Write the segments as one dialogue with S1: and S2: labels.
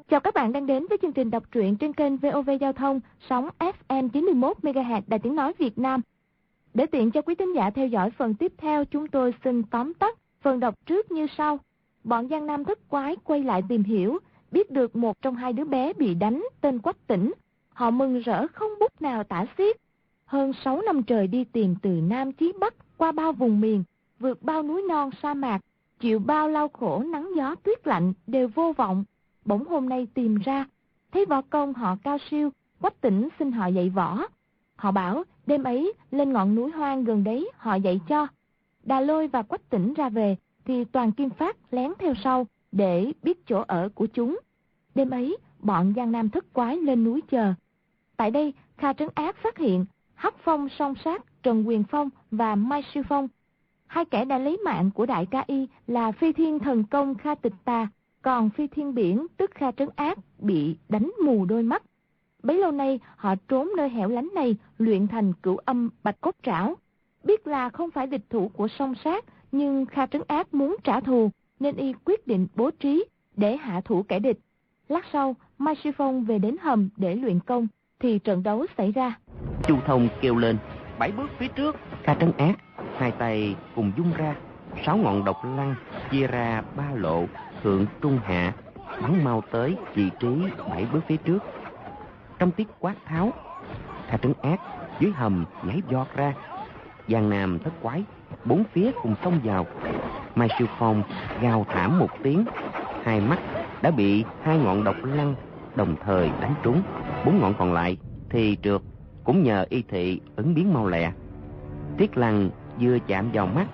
S1: Chào các bạn đang đến với chương trình đọc truyện trên kênh VOV Giao thông, sóng FM 91 MHz Đài Tiếng nói Việt Nam. Để tiện cho quý thính giả theo dõi phần tiếp theo, chúng tôi xin tóm tắt phần đọc trước như sau. Bọn Giang Nam thất quái quay lại tìm hiểu, biết được một trong hai đứa bé bị đánh tên Quách Tĩnh. Họ mừng rỡ không bút nào tả xiết. Hơn 6 năm trời đi tìm từ Nam chí Bắc, qua bao vùng miền, vượt bao núi non sa mạc, chịu bao lao khổ nắng gió tuyết lạnh đều vô vọng. Bỗng hôm nay tìm ra, thấy võ công họ cao siêu, Quách Tĩnh xin họ dạy võ. Họ bảo đêm ấy lên ngọn núi hoang gần đấy họ dạy cho. Đà Lôi và Quách Tĩnh ra về thì Toàn Kim Phát lén theo sau để biết chỗ ở của chúng. Đêm ấy bọn Giang Nam thất quái lên núi chờ. Tại đây Kha Trấn Ác phát hiện Hắc Phong song sát Trần Quyền Phong và Mai Siêu Phong. Hai kẻ đã lấy mạng của đại ca y là Phi Thiên Thần Công Kha Tịch Tà, còn Phi Thiên Biển tức Kha Trấn Ác bị đánh mù đôi mắt. Bấy lâu nay họ trốn nơi hẻo lánh này luyện thành Cửu Âm Bạch Cốt Trảo. Biết là không phải địch thủ của song sát, nhưng Kha Trấn Ác muốn trả thù nên y quyết định bố trí để hạ thủ kẻ địch. Lát sau Mai Sư Phong về đến hầm để luyện công thì trận đấu xảy ra.
S2: Chu Thông kêu lên 7 bước phía trước. Kha Trấn Ác hai tay cùng dung ra, 6 ngọn độc lăng chia ra 3 lộ, thượng trung hạ, bắn mau tới vị trí 7 bước phía trước. Trong tiếng quát tháo, Kha Trấn Ác dưới hầm nhảy giọt ra. Giang Nam thất quái bốn phía cùng xông vào. Mai Siêu Phong gào thảm một tiếng, hai mắt đã bị 2 ngọn độc lăng đồng thời đánh trúng. 4 ngọn còn lại thì trượt, cũng nhờ y thị ứng biến mau lẹ. Thiết Lăng vừa chạm vào mắt,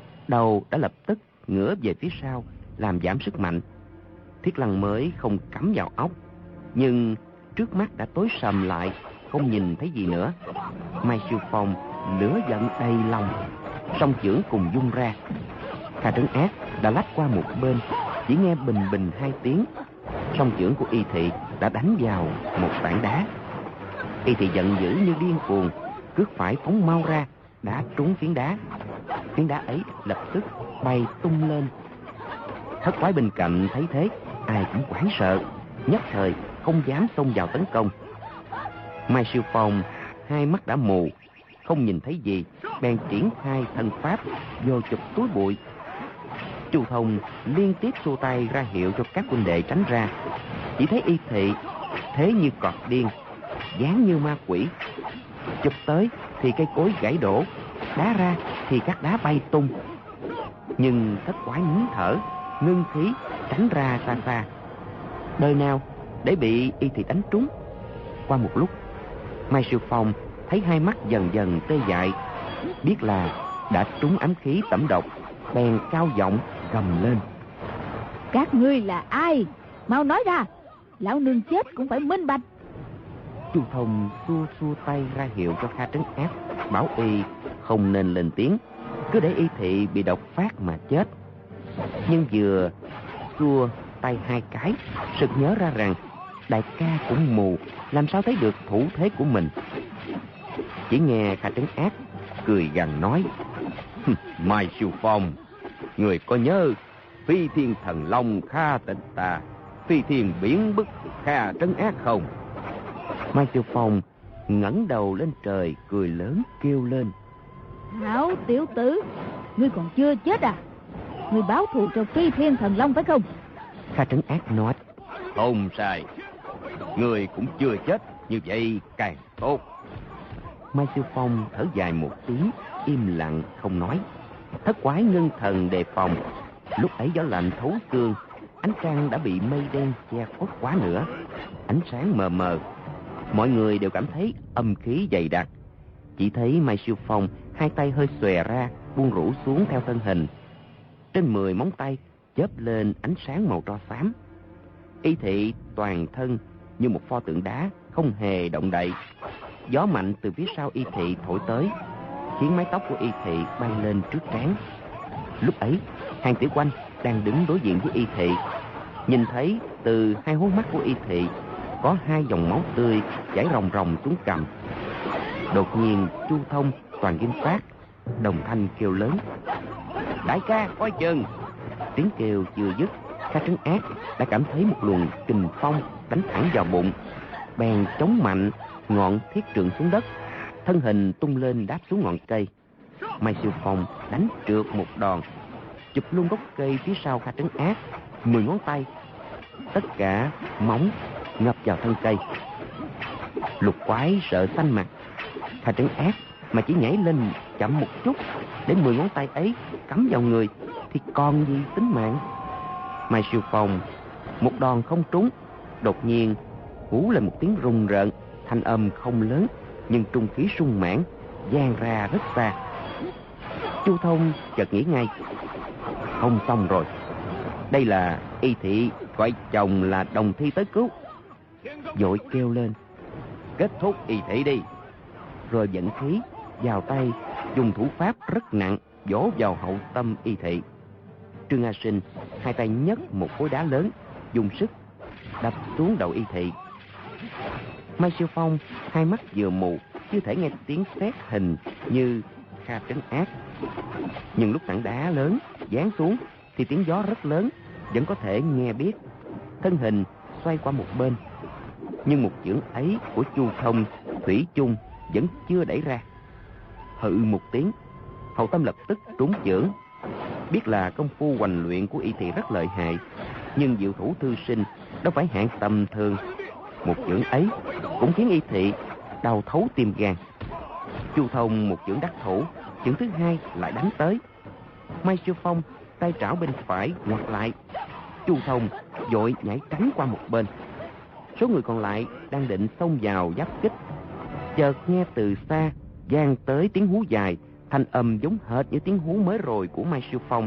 S2: đầu đã lập tức ngửa về phía sau làm giảm sức mạnh. Thiết Lăng mới không cắm vào óc, nhưng trước mắt đã tối sầm lại, không nhìn thấy gì nữa. Mai Siêu Phong lửa giận đầy lòng, song chưởng cùng dung ra. Kha Trấn Ác đã lách qua một bên, chỉ nghe bình bình 2 tiếng, song chưởng của y thị đã đánh vào một tảng đá. Y thị giận dữ như điên cuồng, cước phải phóng mau ra, đã trúng phiến đá. Phiến đá ấy lập tức bay tung lên. Thất quái bên cạnh thấy thế, ai cũng hoảng sợ, nhất thời không dám xông vào tấn công. Mai Siêu Phong hai mắt đã mù, không nhìn thấy gì, bèn triển khai thân pháp vô chụp túi bụi. Chu Thông liên tiếp xua tay ra hiệu cho các huynh đệ tránh ra. Chỉ thấy y thị thế như cọp điên, dáng như ma quỷ, chụp tới thì cây cối gãy đổ, đá ra thì các đá bay tung. Nhưng thất quái nín thở, ngưng khí, tránh ra xa xa. Đời nào để bị y thị đánh trúng. Qua một lúc, Mai Siêu Phong thấy hai mắt dần dần tê dại, biết là đã trúng ám khí tẩm độc, bèn cao giọng gầm lên:
S3: Các ngươi là ai? Mau nói ra, lão nương chết cũng phải minh bạch.
S2: Chu Thông xua tay ra hiệu cho Kha Trấn Ác, bảo y không nên lên tiếng, cứ để y thị bị độc phát mà chết. Nhưng vừa xua tay 2 cái, sực nhớ ra rằng đại ca cũng mù, làm sao thấy được thủ thế của mình. Chỉ nghe Kha Trấn Ác cười gằn nói: Mai Siêu Phong, người có nhớ Phi Thiên Thần Long Kha Tịch Tà, Phi Thiên Biển Bức Kha Trấn Ác không? Mai Siêu Phong ngẩng đầu lên trời, cười lớn kêu lên:
S3: Hảo tiểu tử, ngươi còn chưa chết à? Ngươi báo thù cho Phi Thiên Thần Long phải không?
S2: Kha Trấn Ác nói: Không sai, người cũng chưa chết, như vậy càng tốt. Mai Siêu Phong thở dài một tiếng, im lặng không nói. Thất quái ngưng thần đề phòng. Lúc ấy gió lạnh thấu xương, ánh trăng đã bị mây đen che khuất quá nữa, ánh sáng mờ mờ. Mọi người đều cảm thấy âm khí dày đặc. Chỉ thấy Mai Siêu Phong hai tay hơi xòe ra, buông rũ xuống theo thân hình. Trên 10 móng tay chớp lên ánh sáng màu tro xám. Y thị toàn thân như một pho tượng đá, không hề động đậy. Gió mạnh từ phía sau y thị thổi tới, khiến mái tóc của y thị bay lên trước trán. Lúc ấy Hàn Tiểu Quanh đang đứng đối diện với y thị, nhìn thấy từ 2 hố mắt của y thị có 2 dòng máu tươi chảy ròng ròng xuống cằm. Đột nhiên Chu Thông, Toàn Kim Phát đồng thanh kêu lớn: Đại ca coi chừng! Tiếng kêu chưa dứt Kha Trấn Ác đã cảm thấy một luồng kình phong đánh thẳng vào bụng, bèn chống mạnh ngọn thiết trượng xuống đất, thân hình tung lên đáp xuống ngọn cây. Mai Siêu Phong đánh trượt một đòn, chụp luôn gốc cây phía sau Kha Trấn Ác 10 ngón tay, tất cả móng ngập vào thân cây. Lục Quái sợ xanh mặt. Kha Trấn Ác mà chỉ nhảy lên chậm một chút để 10 ngón tay ấy cắm vào người thì còn gì tính mạng. Mai Siêu Phong một đòn không trúng, đột nhiên hú lên một tiếng rùng rợn, thanh âm không lớn nhưng trung khí sung mãn, vang ra rất xa. Chu Thông chợt nghĩ ngay, không xong rồi, đây là Y Thị gọi chồng là Đồng Thi tới cứu. Vội kêu lên, kết thúc Y Thị đi. Rồi vận khí vào tay, dùng thủ pháp rất nặng vỗ vào hậu tâm Y Thị. Trương A Sinh hai tay nhấc một khối đá lớn, dùng sức đập xuống đầu Y Thị. Mai Siêu Phong hai mắt vừa mù, chưa thể nghe tiếng sét hình như Kha Trấn Ác. Nhưng lúc tảng đá lớn giáng xuống thì tiếng gió rất lớn, vẫn có thể nghe biết. Thân hình xoay qua một bên, nhưng một chưởng ấy của Chu Thông thủy chung vẫn chưa đẩy ra. Hự một tiếng, hậu tâm lập tức trúng chưởng. Biết là công phu hoành luyện của Y Thị rất lợi hại, nhưng diệu thủ thư sinh đâu phải hạng tầm thường. Một chưởng ấy cũng khiến Y Thị đau thấu tim gan. Chu Thông một chưởng đắc thủ, chưởng thứ hai lại đánh tới. Mai Siêu Phong tay trảo bên phải ngoặt lại, Chu Thông vội nhảy tránh qua một bên. Số người còn lại đang định xông vào giáp kích, chợt nghe từ xa vang tới tiếng hú dài, thanh âm giống hệt như tiếng hú mới rồi của Mai Siêu Phong.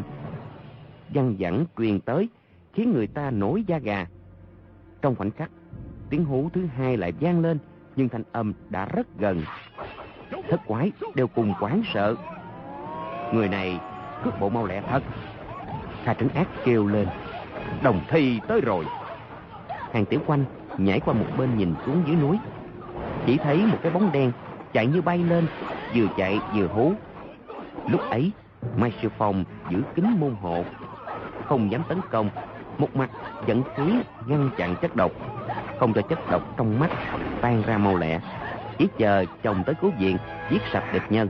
S2: Văng vẳng truyền tới, khiến người ta nổi da gà. Trong khoảnh khắc, tiếng hú thứ hai lại vang lên, nhưng thanh âm đã rất gần. Thất quái đều cùng hoảng sợ. Người này cước bộ mau lẹ thật. Kha Trấn Ác kêu lên, Đồng Thi tới rồi. Hàng Tiểu Quanh nhảy qua một bên nhìn xuống dưới núi, chỉ thấy một cái bóng đen chạy như bay lên, vừa chạy vừa hú. Lúc ấy Mai Siêu Phong giữ kín môn hộ, không dám tấn công, một mặt dẫn khí ngăn chặn chất độc, không cho chất độc trong mắt tan ra mau lẹ, chỉ chờ chồng tới cứu viện, giết sạch địch nhân.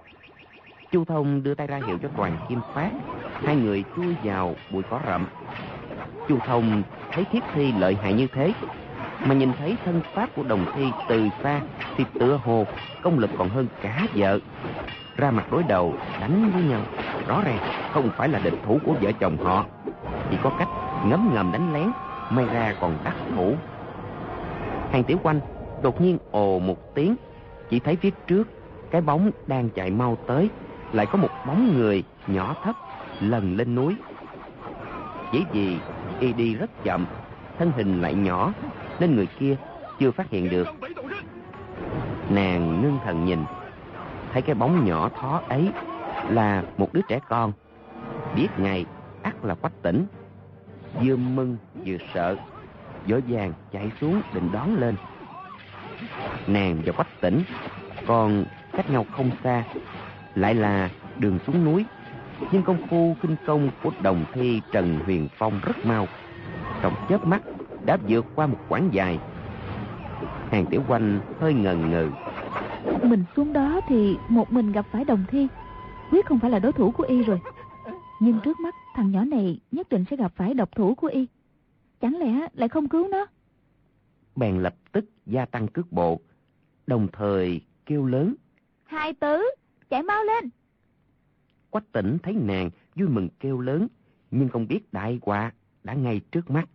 S2: Chu Thông đưa tay ra hiệu cho Toàn Kim Phát, hai người chui vào bụi cỏ rậm. Chu Thông thấy Thiết Thi lợi hại như thế, mà nhìn thấy thân pháp của Đồng Thi từ xa thì tựa hồ công lực còn hơn cả vợ. Ra mặt đối đầu đánh với nhau, rõ ràng không phải là địch thủ của vợ chồng họ, chỉ có cách ngấm ngầm đánh lén, may ra còn đắc thủ. Hàng Tiểu Quanh đột nhiên ồ một tiếng, chỉ thấy phía trước cái bóng đang chạy mau tới, lại có một bóng người nhỏ thấp lần lên núi. Chỉ vì y đi rất chậm, thân hình lại nhỏ, nên người kia chưa phát hiện được. Nàng ngưng thần nhìn, thấy cái bóng nhỏ thó ấy là một đứa trẻ con, biết ngay ắt là Quách Tỉnh. Vừa mừng vừa sợ, vội vàng chạy xuống định đón lên. Nàng và Quách Tỉnh còn cách nhau không xa, lại là đường xuống núi, nhưng công phu khinh công của Đồng Thi Trần Huyền Phong rất mau, trong chớp mắt đã vượt qua một quãng dài. Hàng Tiểu Quanh hơi ngần ngừ.
S3: Mình xuống đó thì một mình gặp phải Đồng Thi, quyết không phải là đối thủ của y rồi. Nhưng trước mắt thằng nhỏ này nhất định sẽ gặp phải độc thủ của y, chẳng lẽ lại không cứu nó?
S2: Bèn lập tức gia tăng cước bộ, đồng thời kêu lớn,
S3: Hai Tử, chạy mau lên.
S2: Quách Tỉnh thấy nàng vui mừng kêu lớn, nhưng không biết đại họa đã ngay trước mắt.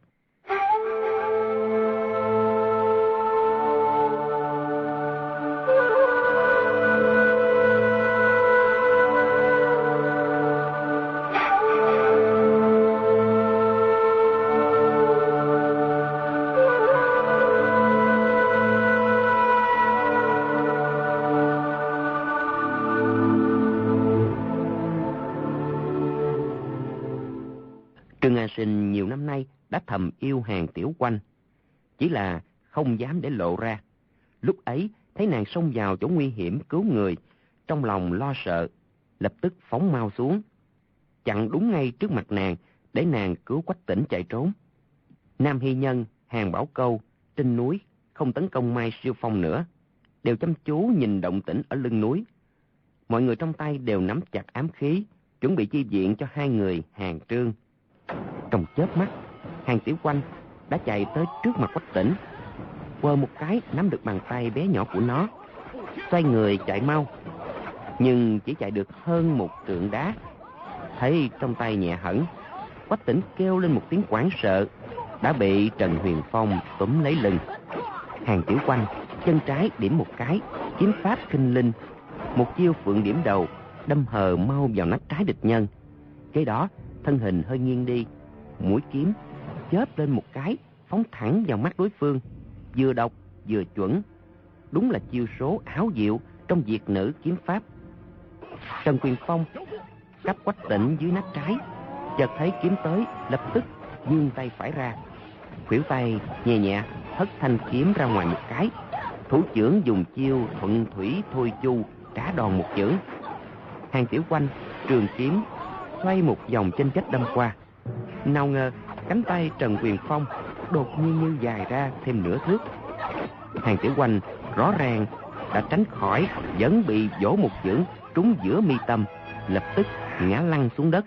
S2: Trương A Sinh nhiều năm nay đã thầm yêu Hàng Tiểu Quanh, chỉ là không dám để lộ ra. Lúc ấy thấy nàng xông vào chỗ nguy hiểm cứu người, trong lòng lo sợ, lập tức phóng mau xuống, chặn đúng ngay trước mặt nàng, để nàng cứu Quách Tĩnh chạy trốn. Nam Hy Nhân, Hàn Bảo Câu trên núi không tấn công Mai Siêu Phong nữa, đều chăm chú nhìn động tĩnh ở lưng núi. Mọi người trong tay đều nắm chặt ám khí, chuẩn bị chi viện cho hai người Hàn Trương. Trong chớp mắt, Hàn Tiểu Quanh đã chạy tới trước mặt Quách Tĩnh, quơ một cái nắm được bàn tay bé nhỏ của nó, xoay người chạy mau. Nhưng chỉ chạy được hơn một trượng đá, thấy trong tay nhẹ hẳn, Quách Tĩnh kêu lên một tiếng hoảng sợ, đã bị Trần Huyền Phong túm lấy lưng. Hàn Tiểu Quanh chân trái điểm một cái, kiếm pháp kinh linh, một chiêu phượng điểm đầu, đâm hờ mau vào nách trái địch nhân. Kế đó thân hình hơi nghiêng đi, mũi kiếm chớp lên một cái, phóng thẳng vào mắt đối phương, vừa độc vừa chuẩn. Đúng là chiêu số ảo diệu trong diệt nữ kiếm pháp. Trần Quyền Phong cắp Quách Tĩnh dưới nách trái, chợt thấy kiếm tới, lập tức vươn tay phải ra, khuỷu tay nhẹ nhẹ hất thanh kiếm ra ngoài một cái, thủ chưởng dùng chiêu thuận thủy thôi chu, trả đòn một chưởng. Hàn Tiểu Quanh trường kiếm xoay một vòng trên chết đâm qua. Nào ngờ cánh tay Trần Quyền Phong đột nhiên như dài ra thêm nửa thước. Hàn Tiểu Quanh rõ ràng đã tránh khỏi, vẫn bị vỗ một chưởng trúng giữa mi tâm, lập tức ngã lăn xuống đất.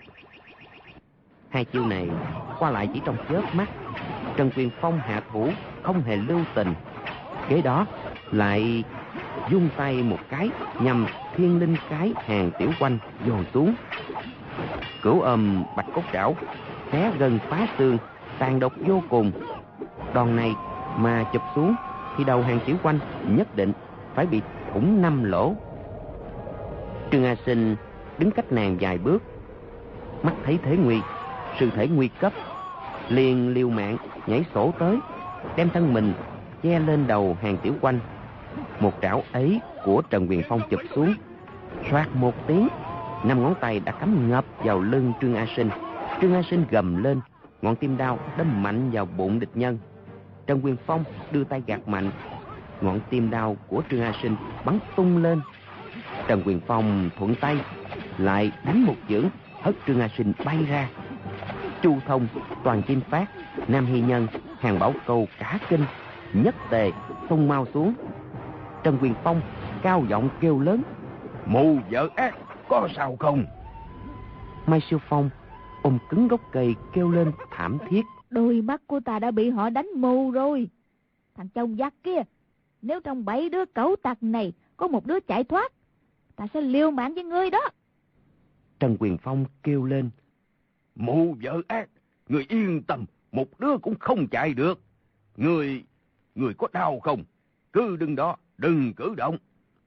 S2: Hai chiêu này qua lại chỉ trong chớp mắt, Trần Quyền Phong hạ thủ không hề lưu tình. Kế đó lại vung tay một cái nhằm thiên linh cái Hàn Tiểu Quanh dồn xuống. Cửu ôm bạch cốt trảo, xé gân phá xương, tàn độc vô cùng. Đòn này mà chụp xuống thì đầu Hàn Tiểu Quanh nhất định phải bị thủng 5 lỗ. Trương A Sinh đứng cách nàng vài bước, mắt thấy thế nguy, sự thể nguy cấp, liền liều mạng nhảy sổ tới, đem thân mình che lên đầu Hàn Tiểu Quanh. Một trảo ấy của Trần Quyền Phong chụp xuống, xoạt một tiếng, 5 ngón tay đã cắm ngập vào lưng Trương A Sinh. Trương A Sinh gầm lên, ngọn tim đao đâm mạnh vào bụng địch nhân. Trần Quyền Phong đưa tay gạt mạnh, ngọn tim đao của Trương A Sinh bắn tung lên. Trần Quyền Phong thuận tay lại đánh một chưởng, hất Trương A Sinh bay ra. Chu Thông, Toàn Kim Phát, Nam Hy Nhân, Hàn Bảo Câu cả kinh, nhất tề xông mau xuống. Trần Quyền Phong cao giọng kêu lớn: "Mù vợ ác, có sao không?" Mai Siêu Phong ôm cứng gốc cây kêu lên thảm thiết:
S3: "Đôi mắt của ta đã bị họ đánh mù rồi. Thằng chồng giặc kia, nếu trong 7 đứa cẩu tặc này có một đứa chạy thoát, ta sẽ liều mạng với ngươi đó."
S2: Trần Quyền Phong kêu lên: "Mù vợ ác, người yên tâm, một đứa cũng không chạy được. Người có đau không? Cứ đứng đó, đừng cử động."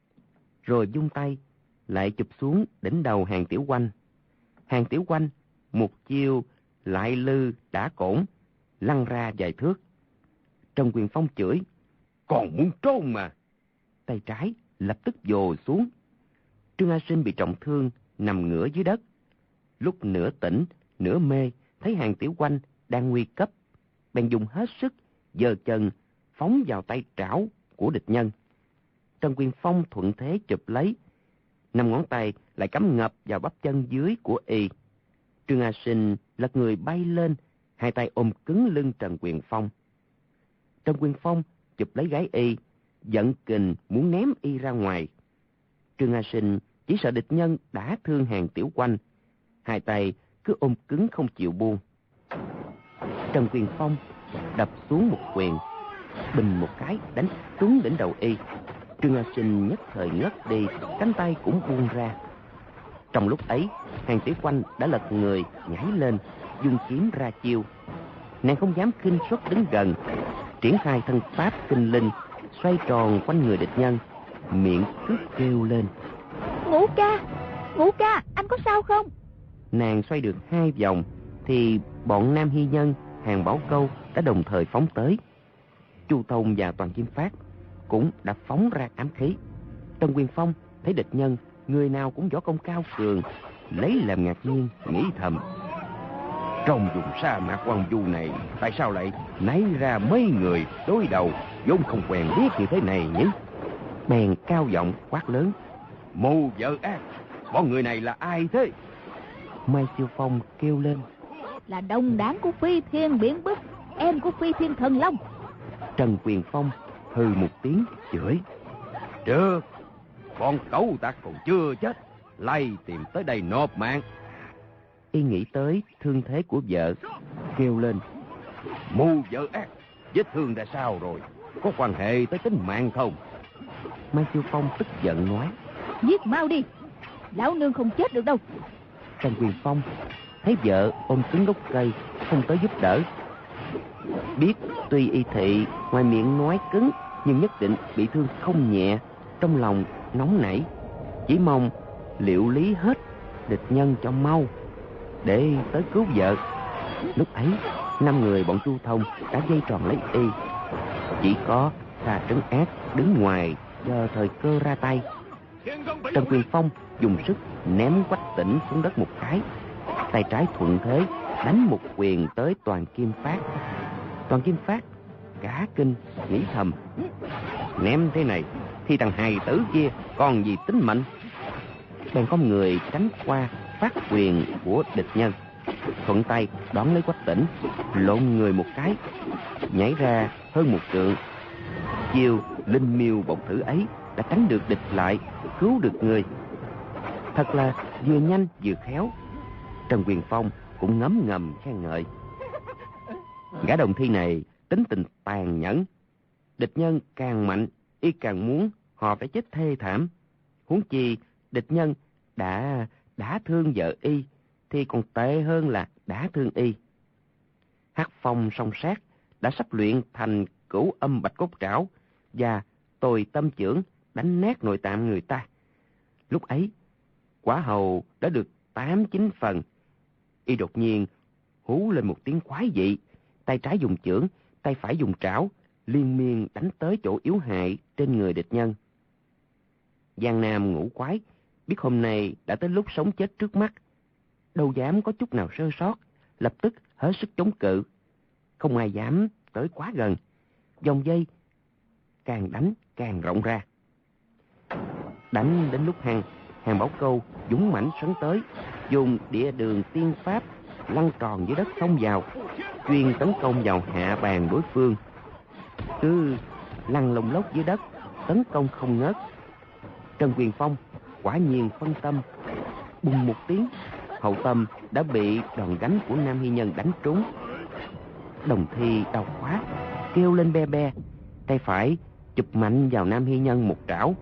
S2: Rồi vung tay lại chụp xuống đỉnh đầu Hàn Tiểu Quanh. Hàn Tiểu Quanh một chiêu lại lư đã cổn, lăn ra vài thước. Trần Quyền Phong chửi: "Còn muốn trốn mà!" Tay trái lập tức vồ xuống. Trương A Sinh bị trọng thương, nằm ngửa dưới đất. Lúc nửa tỉnh nửa mê, thấy Hàn Tiểu Quanh đang nguy cấp, bèn dùng hết sức giơ chân phóng vào tay trảo của địch nhân. Trần Quyền Phong thuận thế chụp lấy, 5 ngón tay lại cắm ngập vào bắp chân dưới của y. Trương A Sinh lật người bay lên, hai tay ôm cứng lưng Trần Quyền Phong. Trần Quyền Phong chụp lấy gái y, giận kình muốn ném y ra ngoài. Trương A Sinh chỉ sợ địch nhân đã thương Hàn Tiểu Quanh, hai tay cứ ôm cứng không chịu buông. Trần Quyền Phong đập xuống một quyền, bình một cái đánh trúng đỉnh đầu y. Trương A Sinh nhất thời ngất đi, cánh tay cũng buông ra. Trong lúc ấy, Hàn Tiểu Quanh đã lật người nhảy lên, dùng kiếm ra chiêu. Nàng không dám khinh suất đứng gần, triển khai thân pháp kinh linh, xoay tròn quanh người địch nhân, miệng cứ kêu lên:
S3: Ngũ ca, anh có sao không?"
S2: Nàng xoay được 2 vòng thì bọn Nam Hy Nhân, Hàn Bảo Câu đã đồng thời phóng tới. Chu Thông và Toàn Kim Phát cũng đã phóng ra ám khí. Trần Quyền Phong thấy địch nhân người nào cũng võ công cao cường, lấy làm ngạc nhiên, nghĩ thầm: trong vùng sa mạc hoang vu này, tại sao lại nảy ra mấy người đối đầu vốn không quen biết như thế này nhỉ? Bèn cao giọng quát lớn: "Mù vợ ác, bọn người này là ai thế?" Mai Siêu Phong kêu lên:
S3: là đồng đảng của Phi Thiên Biển Bức, em của Phi Thiên Thần Long.
S2: Trần Quyền Phong hừ một tiếng chửi. Được, con cẩu tặc còn chưa chết, lay tìm tới đây nộp mạng. Y nghĩ tới thương thế của vợ, kêu lên. Mưu vợ ác, vết thương ra sao rồi, có quan hệ tới tính mạng không? Mai Chiêu Phong tức giận nói.
S3: Giết mau đi, lão nương không chết được đâu.
S2: Trần Quyền Phong thấy vợ ôm cứng gốc cây, không tới giúp đỡ. Biết tuy y thị ngoài miệng nói cứng, nhưng nhất định bị thương không nhẹ, trong lòng nóng nảy, chỉ mong liệu lý hết địch nhân cho mau để tới cứu vợ. Lúc ấy 5 người bọn Chu Thông đã dây tròn lấy y, chỉ có Kha Trấn Ác đứng ngoài chờ thời cơ ra tay. Trần Quyền Phong dùng sức ném Quách Tĩnh xuống đất một cái, tay trái thuận thế đánh một quyền tới Toàn Kim Phát. Toàn Kim Phát cả kinh nghĩ thầm, ném thế này thì thằng hài tử kia còn gì tính mệnh. Bèn có người tránh qua phát quyền của địch nhân, thuận tay đón lấy Quách Tĩnh, lộn người một cái, nhảy ra hơn 1 trượng. Chiêu linh miêu bộc thử ấy đã tránh được địch lại, cứu được người. Thật là vừa nhanh vừa khéo. Trần Quyền Phong cũng ngấm ngầm khen ngợi. Gã đồng thi này tính tình tàn nhẫn, địch nhân càng mạnh y càng muốn họ phải chết thê thảm. Huống chi địch nhân đã thương vợ y thì còn tệ hơn là đã thương y. Hắc Phong song sát đã sắp luyện thành Cửu Âm Bạch Cốt Trảo và Tồi Tâm Chưởng đánh nát nội tạng người ta. Lúc ấy quả hầu đã được 8-9 phần. Y đột nhiên hú lên một tiếng quái dị, tay trái dùng chưởng, tay phải dùng trảo, liên miên đánh tới chỗ yếu hại trên người địch nhân. Giang Nam ngũ quái biết hôm nay đã tới lúc sống chết trước mắt, đâu dám có chút nào sơ sót, lập tức hết sức chống cự. Không ai dám tới quá gần. Vòng dây càng đánh càng rộng ra. Đánh đến lúc Hàng Bảo Câu dũng mãnh sấn tới, dùng địa đường tiên pháp lăn tròn dưới đất xông vào, chuyên tấn công vào hạ bàn đối phương. Cứ lăn lông lốc dưới đất, tấn công không ngớt. Trần Quyền Phong quả nhiên phân tâm, bùng một tiếng, hậu tâm đã bị đòn gánh của Nam Hy Nhân đánh trúng. Đồng thi đau quá, kêu lên be be, tay phải chụp mạnh vào Nam Hy Nhân một trảo.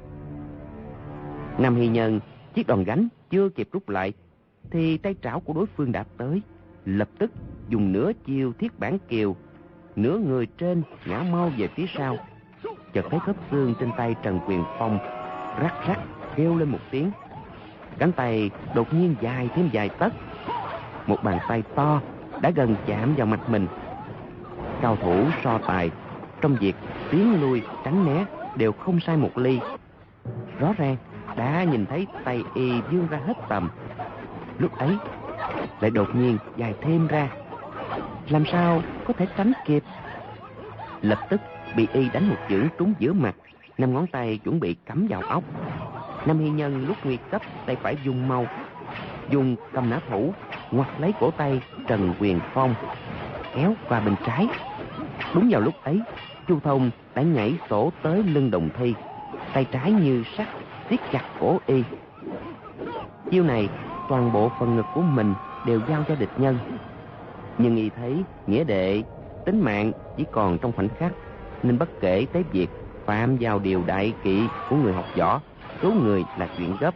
S2: Nam Hy Nhân chiếc đòn gánh chưa kịp rút lại thì tay trảo của đối phương đã tới, lập tức dùng nửa chiêu thiết bản kiều, nửa người trên ngã mau về phía sau. Chợt thấy khớp xương trên tay Trần Quyền Phong rắc rắc kêu lên một tiếng, cánh tay đột nhiên dài thêm vài tấc, một bàn tay to đã gần chạm vào mặt mình. Cao thủ so tài trong việc tiến lui tránh né đều không sai một ly. Rõ ràng đã nhìn thấy tay y vươn ra hết tầm, lúc ấy lại đột nhiên dài thêm ra, làm sao có thể tránh kịp. Lập tức bị y đánh một chưởng trúng giữa mặt, 5 ngón tay chuẩn bị cắm vào óc. Nam Hy Nhân lúc nguy cấp tay phải dùng mau, dùng cầm nã thủ ngoặt lấy cổ tay Trần Quyền Phong, kéo qua bên trái. Đúng vào lúc ấy, Chu Thông đã nhảy sổ tới lưng đồng thi, tay trái như sắt siết chặt cổ y. Chiêu này toàn bộ phần ngực của mình đều giao cho địch nhân, nhưng y thấy nghĩa đệ tính mạng chỉ còn trong khoảnh khắc, nên bất kể tới việc phạm vào điều đại kỵ của người học võ, cứu người là chuyện gấp.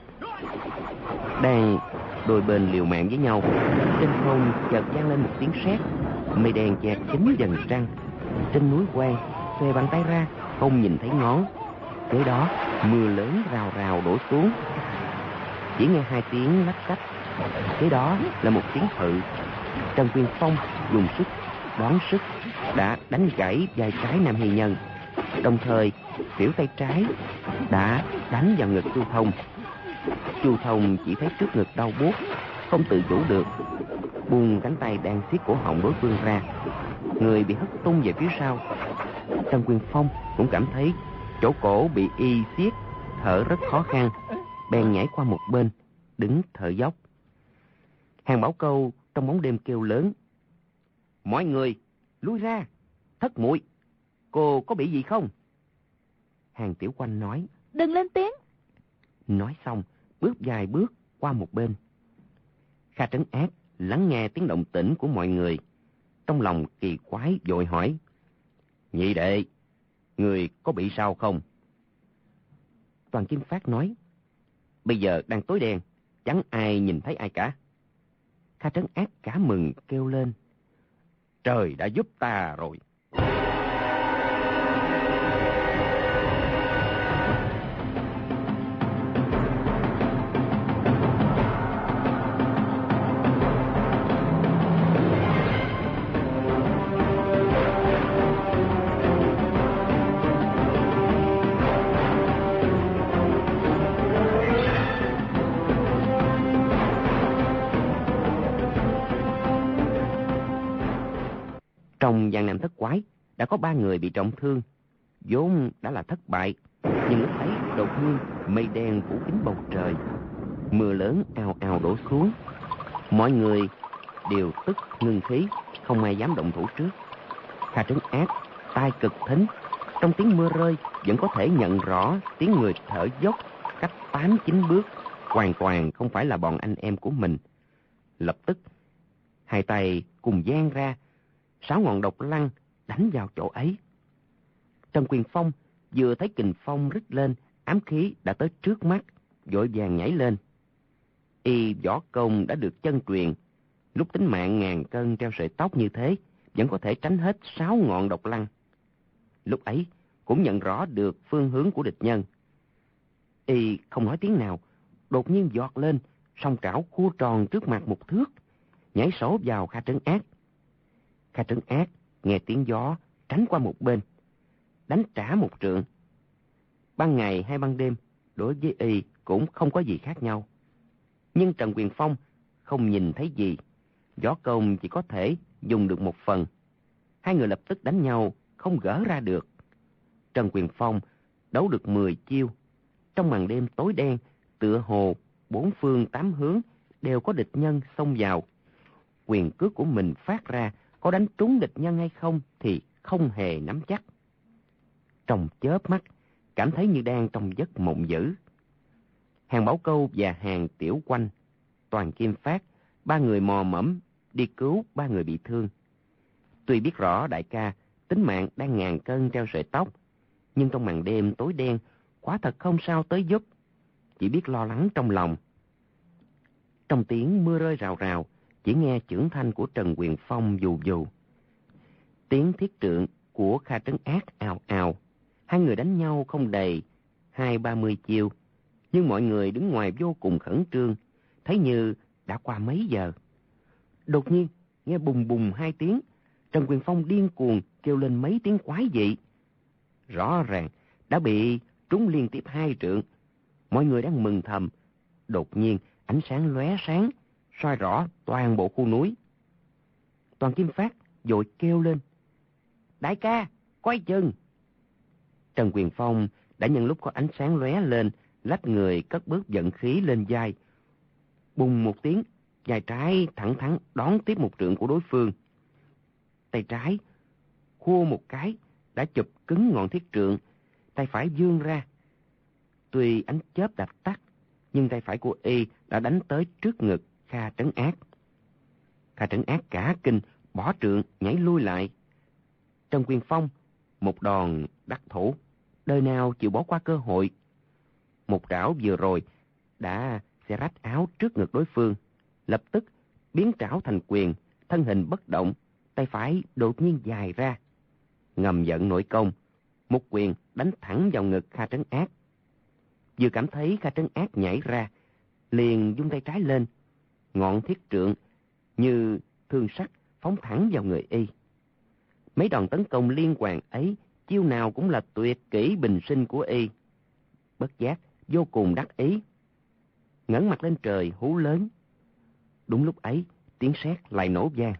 S2: Đang đôi bên liều mạng với nhau, trên không chợt vang lên một tiếng sét, mây đen che kín dần trăng. Trên núi Quan xòe bàn tay ra không nhìn thấy ngón. Kế đó mưa lớn rào rào đổ xuống, chỉ nghe 2 tiếng lách cách. Kế đó là một tiếng hự. Trần Quyền Phong dùng sức đoán sức đã đánh gãy vai trái Nam Hy Nhân, đồng thời tiểu tay trái đã đánh vào ngực Chu Thông. Chu Thông chỉ thấy trước ngực đau buốt, không tự chủ được, buông cánh tay đang siết cổ họng đối phương ra, người bị hất tung về phía sau. Trần Quyền Phong cũng cảm thấy chỗ cổ bị y siết, thở rất khó khăn, bèn nhảy qua một bên, đứng thở dốc. Hàng Bảo Câu trong bóng đêm kêu lớn, Mọi người, lui ra. Thất muội, cô có bị gì không? Hàng Tiểu Quanh nói.
S3: Đừng lên tiếng.
S2: Nói xong, bước vài bước qua một bên. Kha Trấn Ác lắng nghe tiếng động tĩnh của mọi người. Trong lòng kỳ quái vội hỏi. Nhị đệ, người có bị sao không? Toàn Kim Phát nói. Bây giờ đang tối đen, chẳng ai nhìn thấy ai cả. Kha Trấn Ác cả mừng kêu lên. Trời đã giúp ta rồi. Trong gian nam thất quái đã có 3 người bị trọng thương, vốn đã là thất bại, nhưng lúc ấy đột nhiên mây đen phủ kín bầu trời, mưa lớn ào ào đổ xuống. Mọi người đều tức ngưng khí, không ai dám động thủ trước. Kha Trấn Ác tai cực thính, trong tiếng mưa rơi vẫn có thể nhận rõ tiếng người thở dốc cách 8-9 bước, hoàn toàn không phải là bọn anh em của mình. Lập tức hai tay cùng giang ra, 6 ngọn độc lăng đánh vào chỗ ấy. Trần Quyền Phong vừa thấy kình phong rít lên, ám khí đã tới trước mắt, vội vàng nhảy lên. Y võ công đã được chân truyền, lúc tính mạng ngàn cân treo sợi tóc như thế, vẫn có thể tránh hết 6 ngọn độc lăng. Lúc ấy cũng nhận rõ được phương hướng của địch nhân. Y không nói tiếng nào, đột nhiên giọt lên, song trảo khua tròn trước mặt một thước, nhảy sổ vào Kha Trấn Ác. Kha Trấn Ác nghe tiếng gió, tránh qua một bên, đánh trả một trượng. Ban ngày hay ban đêm, đối với Y cũng không có gì khác nhau. Nhưng Trần Quyền Phong không nhìn thấy gì, võ công chỉ có thể dùng được một phần. Hai người lập tức đánh nhau, không gỡ ra được. Trần Quyền Phong đấu được 10 chiêu. Trong màn đêm tối đen, tựa hồ 4 phương 8 hướng đều có địch nhân xông vào. Quyền cước của mình phát ra, có đánh trúng địch nhân hay không thì không hề nắm chắc. Trong chớp mắt, cảm thấy như đang trong giấc mộng dữ. Hàng Bảo Câu và Hàng Tiểu Quanh, Toàn Kim Phát, 3 người mò mẫm đi cứu 3 người bị thương. Tuy biết rõ đại ca tính mạng đang ngàn cân treo sợi tóc, nhưng trong màn đêm tối đen, quả thật không sao tới giúp, chỉ biết lo lắng trong lòng. Trong tiếng mưa rơi rào rào, chỉ nghe chưởng thanh của Trần Quyền Phong dù dù. Tiếng thiết trượng của Kha Trấn Ác ào ào. Hai người đánh nhau không đầy 20-30 chiêu, nhưng mọi người đứng ngoài vô cùng khẩn trương, thấy như đã qua mấy giờ. Đột nhiên nghe bùng bùng 2 tiếng, Trần Quyền Phong điên cuồng kêu lên mấy tiếng quái dị. Rõ ràng đã bị trúng liên tiếp 2 trượng. Mọi người đang mừng thầm, đột nhiên ánh sáng lóe sáng, soi rõ toàn bộ khu núi. Toàn Kim Phát vội kêu lên. Đại ca, coi chừng! Trần Quyền Phong đã nhân lúc có ánh sáng lóe lên, lách người cất bước vận khí lên vai. Bùng một tiếng, vai trái thẳng thắn đón tiếp một trượng của đối phương. Tay trái khua một cái đã chụp cứng ngọn thiết trượng, tay phải vươn ra. Tuy ánh chớp đập tắt, nhưng tay phải của Y đã đánh tới trước ngực Kha Trấn Ác. Kha Trấn Ác cả kinh, bỏ trượng nhảy lui lại. Trần Quyền Phong một đòn đắc thủ, đời nào chịu bỏ qua cơ hội. Một trảo vừa rồi đã xé rách áo trước ngực đối phương, lập tức biến trảo thành quyền, thân hình bất động, tay phải đột nhiên dài ra. Ngầm giận nội công, một quyền đánh thẳng vào ngực Kha Trấn Ác. Vừa cảm thấy Kha Trấn Ác nhảy ra, liền vung tay trái lên, ngọn thiết trượng như thương sắt phóng thẳng vào người Y. Mấy đòn tấn công liên hoàn ấy, chiêu nào cũng là tuyệt kỹ bình sinh của Y. Bất giác vô cùng đắc ý, ngẩng mặt lên trời hú lớn. Đúng lúc ấy, tiếng sét lại nổ vang.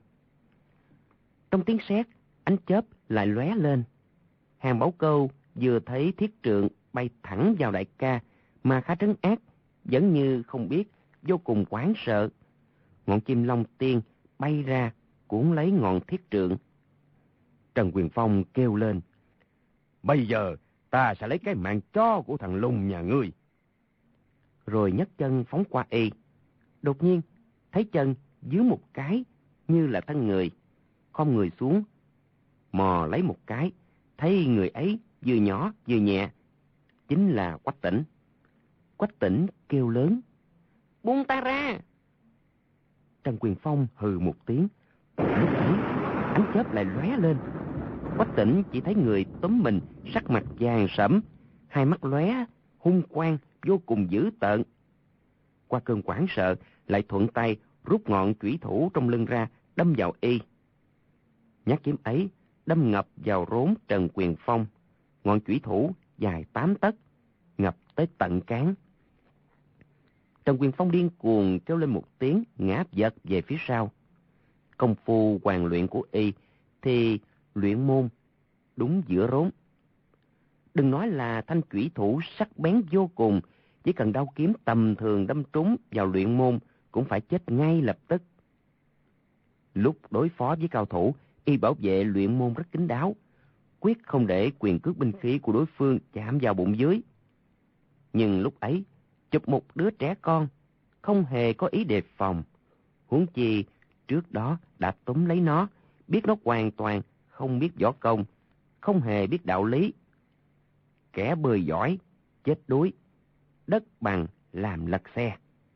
S2: Trong tiếng sét, ánh chớp lại lóe lên. Hàng Bảo Câu vừa thấy thiết trượng bay thẳng vào đại ca, mà Kha Trấn Ác vẫn như không biết, vô cùng hoảng sợ. Ngọn chim long tiên bay ra, cuốn lấy ngọn thiết trượng. Trần Quyền Phong kêu lên: "Bây giờ ta sẽ lấy cái mạng chó của thằng Lùng nhà ngươi." Rồi nhấc chân phóng qua y. Đột nhiên thấy chân dưới một cái như là thân người, khom người xuống mò lấy một cái, thấy người ấy vừa nhỏ vừa nhẹ, chính là Quách Tỉnh. Quách Tỉnh kêu lớn: "Buông ta ra!" Trần Quyền Phong hừ một tiếng. Lúc ấy ánh chớp lại lóe lên. Quách Tỉnh chỉ thấy người túm mình, sắc mặt vàng sẫm, hai mắt lóe hung quang vô cùng dữ tợn. Qua cơn hoảng sợ, lại thuận tay rút ngọn chủy thủ trong lưng ra, đâm vào y. Nhát kiếm ấy đâm ngập vào rốn Trần Quyền Phong. Ngọn chủy thủ dài 8 tấc, ngập tới tận cán. Trần Quyền Phong điên cuồng kêu lên một tiếng, ngã vật về phía sau. Công phu hoàn luyện của y thì luyện môn đúng giữa rốn. Đừng nói là thanh chủy thủ sắc bén vô cùng, chỉ cần đao kiếm tầm thường đâm trúng vào luyện môn cũng phải chết ngay lập tức. Lúc đối phó với cao thủ, y bảo vệ luyện môn rất kín đáo, quyết không để quyền cước binh khí của đối phương chạm vào bụng dưới. Nhưng lúc ấy, chụp một đứa trẻ con, không hề có ý đề phòng. Huống chi, trước đó đã túm lấy nó, biết nó hoàn toàn không biết võ công, không hề biết đạo lý. Kẻ bơi giỏi, chết đuối, đất bằng làm lật xe.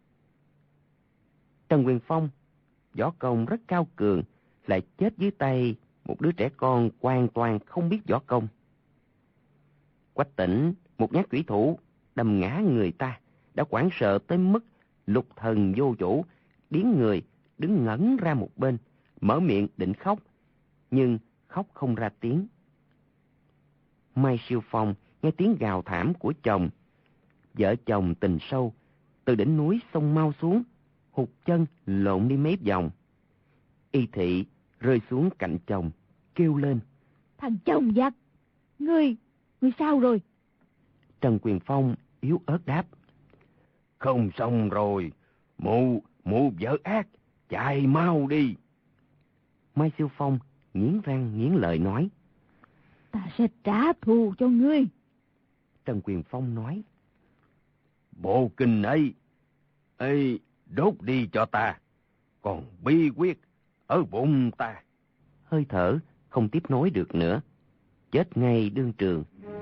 S2: Trần Quyền Phong, võ công rất cao cường, lại chết dưới tay một đứa trẻ con hoàn toàn không biết võ công. Quách Tỉnh một nhát chủy thủ đâm ngã người ta, đã hoảng sợ tới mức lục thần vô chủ, biến người đứng ngẩn ra một bên, mở miệng định khóc, nhưng khóc không ra tiếng. Mai Siêu Phong nghe tiếng gào thảm của chồng. Vợ chồng tình sâu, từ đỉnh núi xông mau xuống, hụt chân lộn đi mấy vòng. Y Thị rơi xuống cạnh chồng, kêu lên:
S3: "Thằng chồng giặc, ngươi sao rồi?"
S2: Trần Quyền Phong yếu ớt đáp: "Không xong rồi, mụ vợ ác, chạy mau đi." Mai Siêu Phong nghiến răng nghiến lợi nói:
S3: "Ta sẽ trả thù cho ngươi."
S2: Trần Quyền Phong nói: "Bộ kinh ấy đốt đi cho ta, còn bí quyết ở bụng ta." Hơi thở không tiếp nối được nữa, chết ngay đương trường.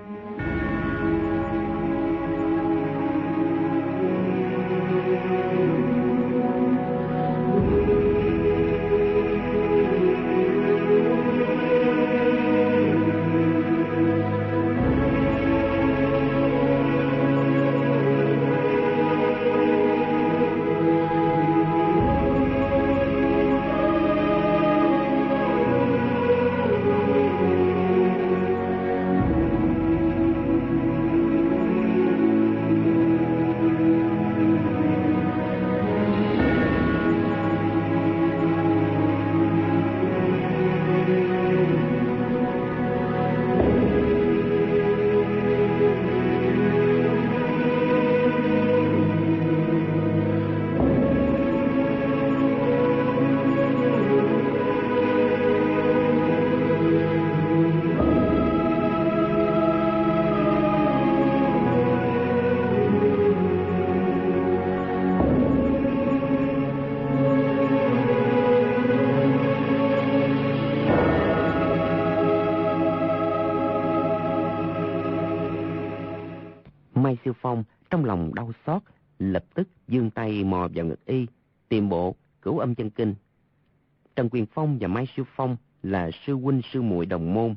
S2: Mai Siêu Phong trong lòng đau xót, lập tức giương tay mò vào ngực y, tìm bộ Cửu Âm Chân Kinh. Trần Quyền Phong và Mai Siêu Phong là sư huynh sư muội đồng môn.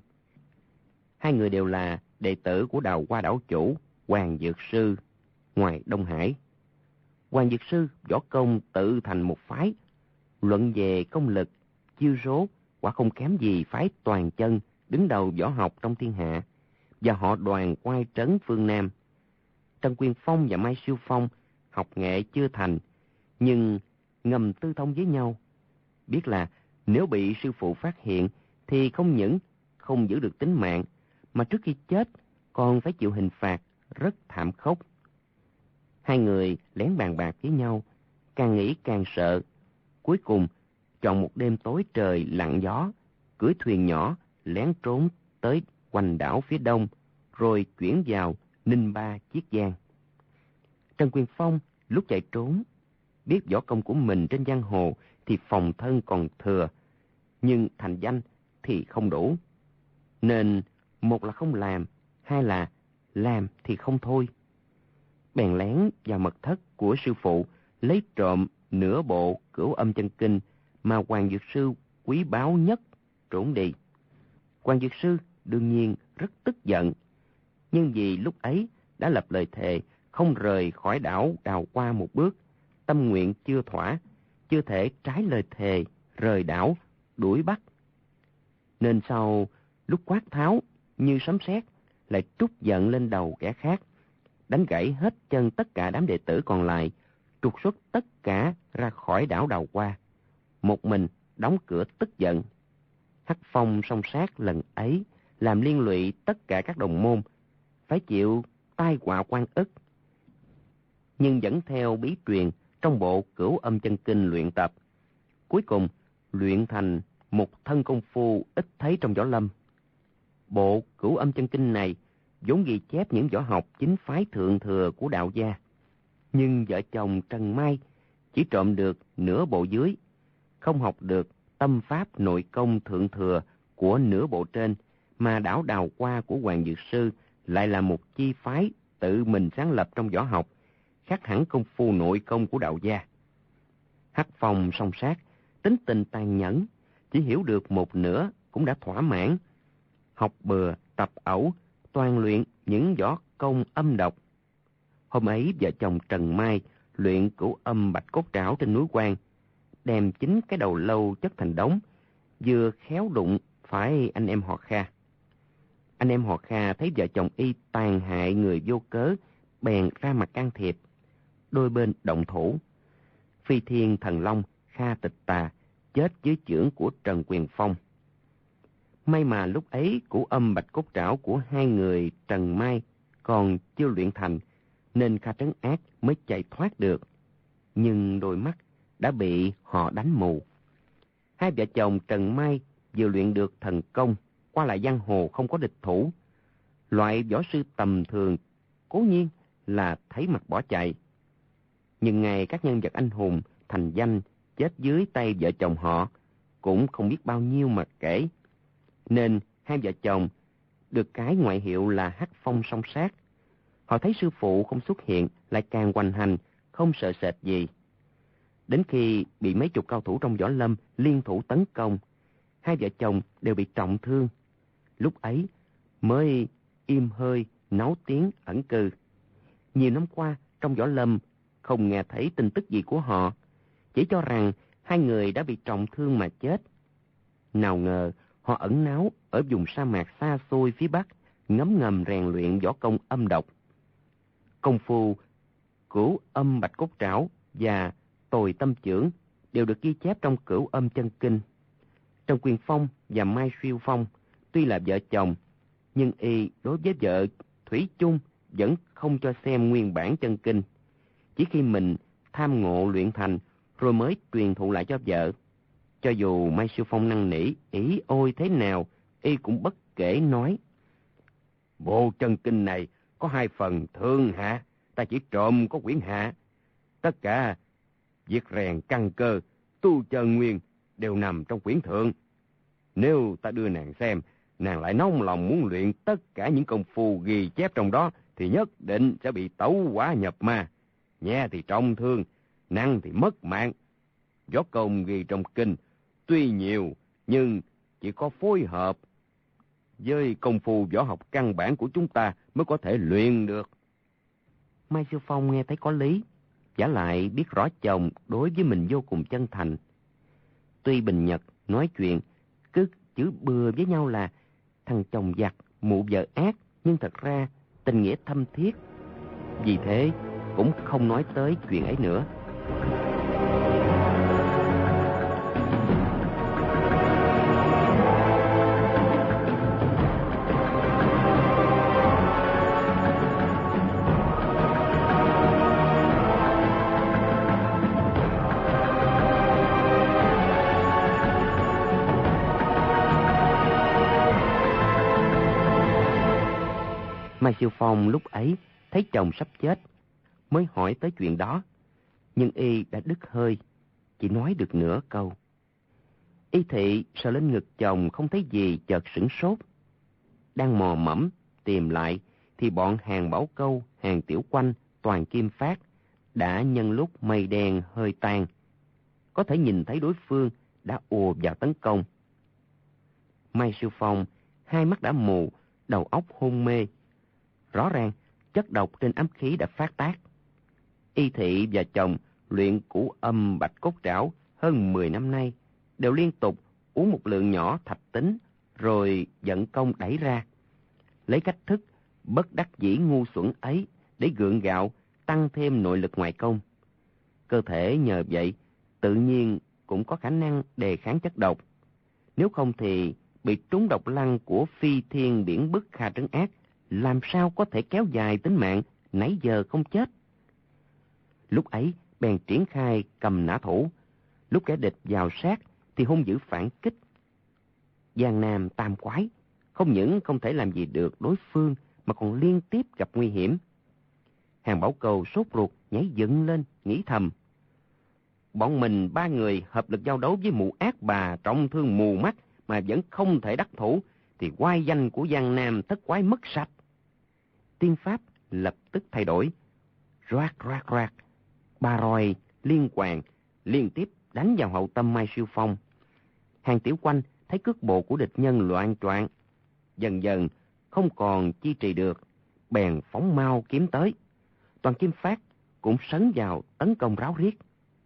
S2: Hai người đều là đệ tử của Đào Hoa đảo chủ Hoàng Dược Sư ngoài Đông Hải. Hoàng Dược Sư võ công tự thành một phái, luận về công lực, chiêu số quả không kém gì phái Toàn Chân đứng đầu võ học trong thiên hạ, và họ Đoàn oai trấn phương Nam. Trần Quyền Phong và Mai Siêu Phong học nghệ chưa thành, nhưng ngầm tư thông với nhau, biết là nếu bị sư phụ phát hiện thì không những không giữ được tính mạng, mà trước khi chết còn phải chịu hình phạt rất thảm khốc. Hai người lén bàn bạc với nhau, càng nghĩ càng sợ, cuối cùng chọn một đêm tối trời lặng gió, cưỡi thuyền nhỏ lén trốn tới hoành đảo phía đông, rồi chuyển vào Ninh Ba, Chiết Giang. Trần Quyền Phong lúc chạy trốn, biết võ công của mình trên giang hồ thì phòng thân còn thừa, nhưng thành danh thì không đủ. Nên một là không làm, hai là làm thì không thôi. Bèn lén vào mật thất của sư phụ, lấy trộm nửa bộ Cửu Âm Chân Kinh mà Hoàng Dược Sư quý báu nhất, trốn đi. Hoàng Dược Sư đương nhiên rất tức giận, nhưng vì lúc ấy đã lập lời thề không rời khỏi đảo Đào Hoa một bước, tâm nguyện chưa thỏa, chưa thể trái lời thề rời đảo đuổi bắt. Nên sau lúc quát tháo như sấm sét, lại trút giận lên đầu kẻ khác, đánh gãy hết chân tất cả đám đệ tử còn lại, trục xuất tất cả ra khỏi đảo Đào Hoa, một mình đóng cửa tức giận. Hắc phong song sát lần ấy làm liên lụy tất cả các đồng môn, phải chịu tai họa oan ức. Nhưng vẫn theo bí truyền trong bộ Cửu Âm Chân Kinh luyện tập, cuối cùng luyện thành một thân công phu ít thấy trong võ lâm. Bộ Cửu Âm Chân Kinh này vốn ghi chép những võ học chính phái thượng thừa của đạo gia, nhưng vợ chồng Trần Mai chỉ trộm được nửa bộ dưới, không học được tâm pháp nội công thượng thừa của nửa bộ trên, mà đảo Đào Hoa của Hoàng Dược Sư lại là một chi phái tự mình sáng lập trong võ học, khác hẳn công phu nội công của đạo gia. Hắc phong song sát, tính tình tàn nhẫn, chỉ hiểu được một nửa cũng đã thỏa mãn. Học bừa, tập ẩu, toàn luyện những võ công âm độc. Hôm ấy vợ chồng Trần Mai luyện Cửu Âm Bạch Cốt Trảo trên núi Quan, đem chính cái đầu lâu chất thành đống, vừa khéo đụng phải anh em họ Kha. Anh em họ Kha thấy vợ chồng y tàn hại người vô cớ, bèn ra mặt can thiệp. Đôi bên động thủ. Phi Thiên Thần Long Kha Tịch Tà chết dưới chưởng của Trần Quyền Phong. May mà lúc ấy Cửu Âm Bạch Cốt Trảo của hai người Trần Mai còn chưa luyện thành, nên Kha Trấn Ác mới chạy thoát được. Nhưng đôi mắt đã bị họ đánh mù. Hai vợ chồng Trần Mai vừa luyện được thần công, qua lại giang hồ không có địch thủ. Loại võ sư tầm thường cố nhiên là thấy mặt bỏ chạy. Nhưng ngày các nhân vật anh hùng thành danh chết dưới tay vợ chồng họ cũng không biết bao nhiêu mà kể. Nên hai vợ chồng được cái ngoại hiệu là Hắc Phong song sát. Họ thấy sư phụ không xuất hiện lại càng hoành hành, không sợ sệt gì. Đến khi bị mấy chục cao thủ trong võ lâm liên thủ tấn công, hai vợ chồng đều bị trọng thương. Lúc ấy mới im hơi náu tiếng ẩn cư. Nhiều năm qua trong võ lâm không nghe thấy tin tức gì của họ, chỉ cho rằng hai người đã bị trọng thương mà chết. Nào ngờ họ ẩn náu ở vùng sa mạc xa xôi phía Bắc, ngấm ngầm rèn luyện võ công âm độc. Công phu Cửu Âm Bạch Cốt Trảo và Tồi Tâm Chưởng đều được ghi chép trong Cửu Âm Chân Kinh. Trần Quyền Phong và Mai Siêu Phong tuy là vợ chồng, nhưng y đối với vợ thủy chung vẫn không cho xem nguyên bản chân kinh. Chỉ khi mình tham ngộ luyện thành rồi mới truyền thụ lại cho vợ. Cho dù Mai Siêu Phong năn nỉ ý ôi thế nào, y cũng bất kể nói: bộ chân kinh này có 2 phần thượng hạ, ta chỉ trộm có quyển hạ. Tất cả việc rèn căn cơ, tu chân nguyên đều nằm trong quyển thượng. Nếu ta đưa nàng xem, nàng lại nóng lòng muốn luyện tất cả những công phu ghi chép trong đó, thì nhất định sẽ bị tẩu hỏa nhập ma. Nhẹ thì trọng thương, nặng thì mất mạng. Võ công ghi trong kinh tuy nhiều, nhưng chỉ có phối hợp với công phu võ học căn bản của chúng ta mới có thể luyện được. Mai Siêu Phong nghe thấy có lý, vả lại biết rõ chồng đối với mình vô cùng chân thành. Tuy bình nhật nói chuyện cứ chữ bừa với nhau là thằng chồng giặc, mụ vợ ác, nhưng thật ra tình nghĩa thâm thiết. Vì thế cũng không nói tới chuyện ấy nữa. Mai Siêu Phong lúc ấy thấy chồng sắp chết, mới hỏi tới chuyện đó. Nhưng y đã đứt hơi, chỉ nói được nửa câu. Y Thị sờ lên ngực chồng không thấy gì, chợt sửng sốt. Đang mò mẫm tìm lại thì bọn Hàng Bảo Câu, Hàng Tiểu Quanh, Toàn Kim Phát đã nhân lúc mây đen hơi tan, có thể nhìn thấy đối phương đã ùa vào tấn công. Mai Siêu Phong hai mắt đã mù, đầu óc hôn mê. Rõ ràng chất độc trên ám khí đã phát tác. Y Thị và chồng luyện cửu âm bạch cốt trảo hơn 10 năm nay, đều liên tục uống một lượng nhỏ thạch tính rồi vận công đẩy ra, lấy cách thức bất đắc dĩ ngu xuẩn ấy để gượng gạo tăng thêm nội lực ngoại công. Cơ thể nhờ vậy tự nhiên cũng có khả năng đề kháng chất độc. Nếu không thì bị trúng độc lăng của Phi Thiên Biển Bức Kha Trấn Ác, làm sao có thể kéo dài tính mạng nãy giờ không chết. Lúc ấy bèn triển khai cầm nã thủ, lúc kẻ địch vào sát thì hung dữ phản kích. Giang Nam tam quái không những không thể làm gì được đối phương mà còn liên tiếp gặp nguy hiểm. Hàng Bảo Cầu sốt ruột nhảy dựng lên, nghĩ thầm: bọn mình ba người hợp lực giao đấu với mụ ác bà trọng thương mù mắt mà vẫn không thể đắc thủ, thì oai danh của Giang Nam thất quái mất sạch. Tiên pháp lập tức thay đổi, roát roát roát, ba roi liên hoàn liên tiếp đánh vào hậu tâm Mai Siêu Phong. Hàng Tiểu Quanh thấy cước bộ của địch nhân loạng choạng, dần dần không còn chi trì được, bèn phóng mau kiếm tới. Toàn Kim Phát cũng sấn vào tấn công ráo riết.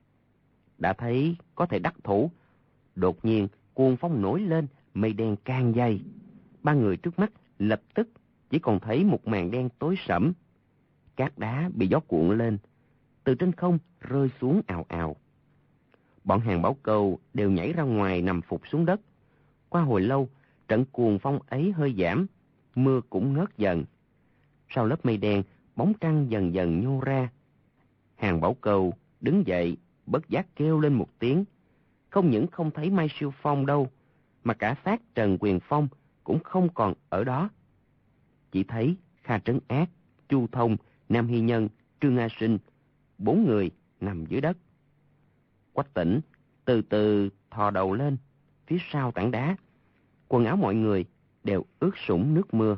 S2: Đã thấy có thể đắc thủ, đột nhiên cuồng phong nổi lên, mây đen càng dày. Ba người trước mắt lập tức chỉ còn thấy một màn đen tối sẫm. Cát đá bị gió cuộn lên, từ trên không rơi xuống ào ào. Bọn Hàng Bảo Câu đều nhảy ra ngoài nằm phục xuống đất. Qua hồi lâu, trận cuồng phong ấy hơi giảm, mưa cũng ngớt dần. Sau lớp mây đen, bóng trăng dần dần nhô ra. Hàng Bảo Câu đứng dậy, bất giác kêu lên một tiếng. Không những không thấy Mai Siêu Phong đâu, mà cả xác Trần Quyền Phong cũng không còn ở đó. Chỉ thấy Kha Trấn Ác, Chu Thông, Nam Hy Nhân, Trương A Sinh, 4 người nằm dưới đất. Quách Tỉnh từ từ thò đầu lên phía sau tảng đá. Quần áo mọi người đều ướt sũng nước mưa.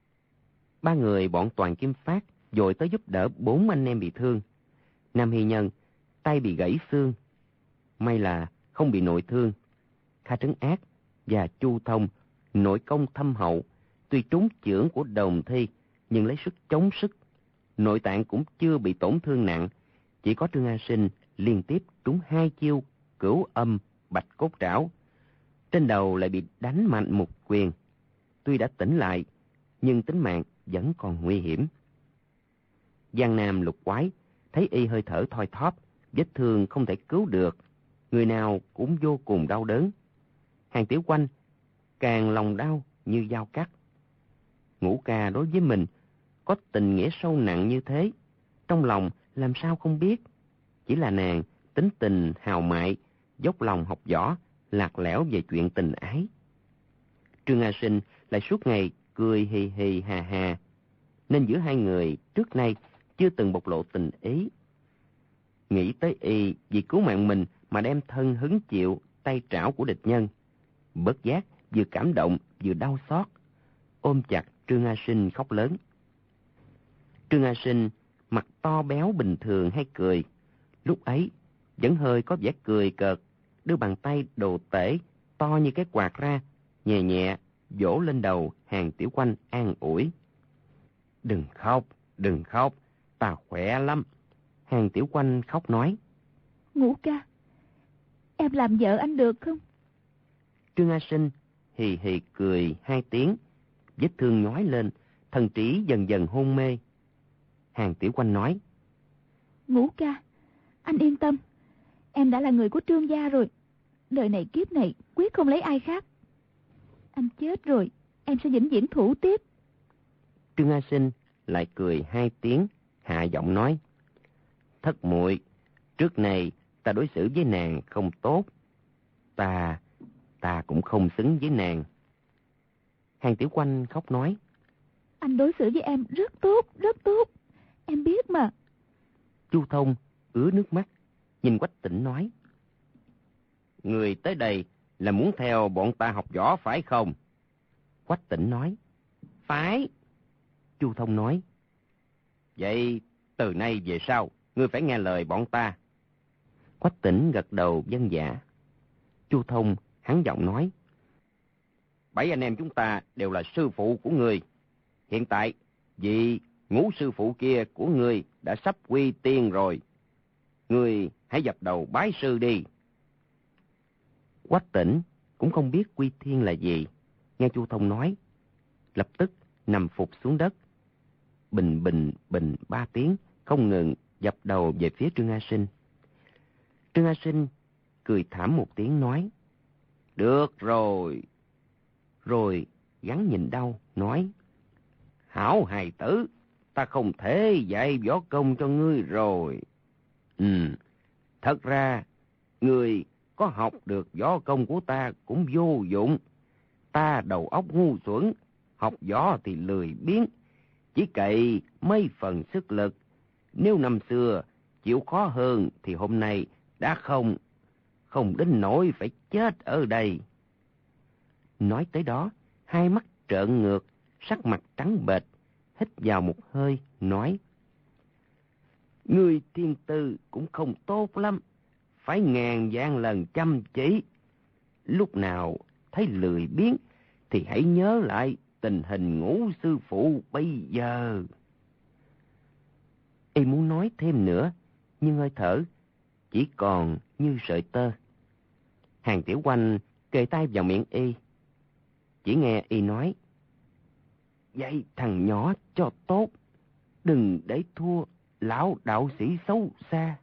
S2: Ba người bọn Toàn Kim Phát vội tới giúp đỡ 4 anh em bị thương. Nam Hy Nhân tay bị gãy xương, may là không bị nội thương. Kha Trấn Ác và Chu Thông nội công thâm hậu, tuy trúng chưởng của Đồng Thi nhưng lấy sức chống sức, nội tạng cũng chưa bị tổn thương nặng. Chỉ có Trương A Sinh liên tiếp trúng 2 chiêu cửu âm bạch cốt trảo, trên đầu lại bị đánh mạnh một quyền. Tuy đã tỉnh lại nhưng tính mạng vẫn còn nguy hiểm. Giang Nam lục quái thấy y hơi thở thoi thóp, vết thương không thể cứu được, người nào cũng vô cùng đau đớn. Hàng Tiểu Quanh càng lòng đau như dao cắt. Ngũ Ca đối với mình có tình nghĩa sâu nặng như thế, trong lòng làm sao không biết. Chỉ là nàng tính tình hào mại, dốc lòng học võ, lạc lẽo về chuyện tình ái. Trương A Sinh lại suốt ngày cười hì hì hà hà, nên giữa hai người trước nay chưa từng bộc lộ tình ý. Nghĩ tới y vì cứu mạng mình mà đem thân hứng chịu tay trảo của địch nhân, bất giác vừa cảm động vừa đau xót, ôm chặt Trương A Sinh khóc lớn. Trương A Sinh mặt to béo bình thường hay cười, lúc ấy vẫn hơi có vẻ cười cợt, đưa bàn tay đồ tể to như cái quạt ra, nhẹ nhẹ vỗ lên đầu Hàng Tiểu Quanh an ủi. Đừng khóc, ta khỏe lắm. Hàng Tiểu Quanh khóc nói:
S3: Ngũ ca, em làm vợ anh được không?
S2: Trương A Sinh hì hì cười 2 tiếng, vết thương nhói lên, thần trí dần dần hôn mê. Hàng Tiểu Quanh nói:
S3: Ngũ ca, anh yên tâm, em đã là người của Trương gia rồi, đời này kiếp này quyết không lấy ai khác. Anh chết rồi, em sẽ vĩnh viễn thủ tiếp.
S2: Trương A Sinh lại cười 2 tiếng, hạ giọng nói: Thất muội, trước này ta đối xử với nàng không tốt, ta cũng không xứng với nàng. Hàng Tiểu Quanh khóc nói:
S3: Anh đối xử với em rất tốt, rất tốt. Em biết mà.
S2: Chu Thông ứa nước mắt, nhìn Quách Tĩnh nói. Người tới đây là muốn theo bọn ta học võ phải không? Quách Tĩnh nói. Phải. Chu Thông nói. Vậy từ nay về sau, ngươi phải nghe lời bọn ta. Quách Tĩnh gật đầu vâng dạ. Chu Thông hắn giọng nói. 7 anh em chúng ta đều là sư phụ của ngươi. Hiện tại, vị ngũ sư phụ kia của ngươi đã sắp quy tiên rồi. Ngươi hãy dập đầu bái sư đi. Quách Tĩnh cũng không biết quy thiên là gì. Nghe Chu Thông nói, lập tức nằm phục xuống đất. Bình bình bình 3 tiếng, không ngừng dập đầu về phía Trương A Sinh. Trương A Sinh cười thảm một tiếng nói. Được rồi. Rồi gắng nhìn đau, nói. Hảo hài tử, ta không thể dạy võ công cho ngươi rồi. Thật ra, ngươi có học được võ công của ta cũng vô dụng. Ta đầu óc ngu xuẩn, học võ thì lười biếng, chỉ cậy mấy phần sức lực. Nếu năm xưa chịu khó hơn thì hôm nay đã không đến nỗi phải chết ở đây. Nói tới đó, hai mắt trợn ngược, sắc mặt trắng bệch, hít vào một hơi, nói. Ngươi thiên tư cũng không tốt lắm, phải ngàn vạn lần chăm chỉ. Lúc nào thấy lười biếng thì hãy nhớ lại tình hình ngũ sư phụ bây giờ. Y muốn nói thêm nữa, nhưng hơi thở chỉ còn như sợi tơ. Hàng Tiểu Oanh kề tay vào miệng Y. Chỉ nghe Y nói. Dạy thằng nhỏ cho tốt, đừng để thua lão đạo sĩ xấu xa.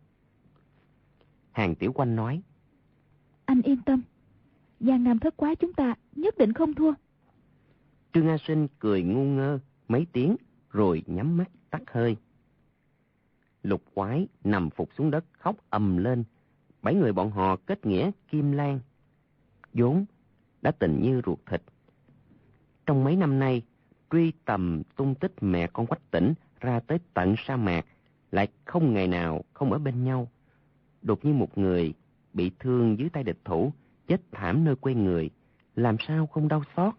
S2: Hàng Tiểu Oanh nói.
S3: Anh yên tâm, Giang Nam Thất Quái chúng ta nhất định không thua.
S2: Trương A Sinh cười ngu ngơ mấy tiếng rồi nhắm mắt tắt hơi. Lục Quái nằm phục xuống đất khóc ầm lên. 7 người bọn họ kết nghĩa Kim Lan, vốn đã tình như ruột thịt. Trong mấy năm nay, truy tầm tung tích mẹ con Quách Tĩnh ra tới tận sa mạc, lại không ngày nào không ở bên nhau. Đột nhiên một người bị thương dưới tay địch thủ, chết thảm nơi quê người, làm sao không đau xót.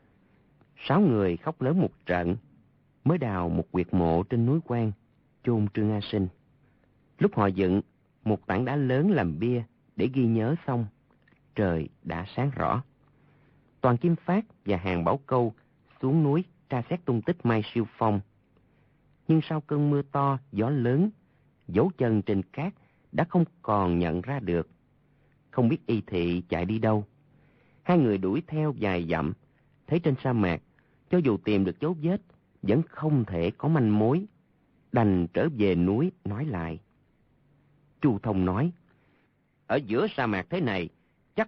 S2: 6 người khóc lớn một trận, mới đào một huyệt mộ trên núi Quan, chôn Trương A Sinh. Lúc họ dựng một tảng đá lớn làm bia để ghi nhớ xong, trời đã sáng rõ. Toàn Kim Phát và Hàng Bảo Câu xuống núi tra xét tung tích Mai Siêu Phong. Nhưng sau cơn mưa to, gió lớn, dấu chân trên cát đã không còn nhận ra được. Không biết Y Thị chạy đi đâu. Hai người đuổi theo vài dặm, thấy trên sa mạc, cho dù tìm được dấu vết, vẫn không thể có manh mối. Đành trở về núi nói lại. Chu Thông nói. Ở giữa sa mạc thế này, chắc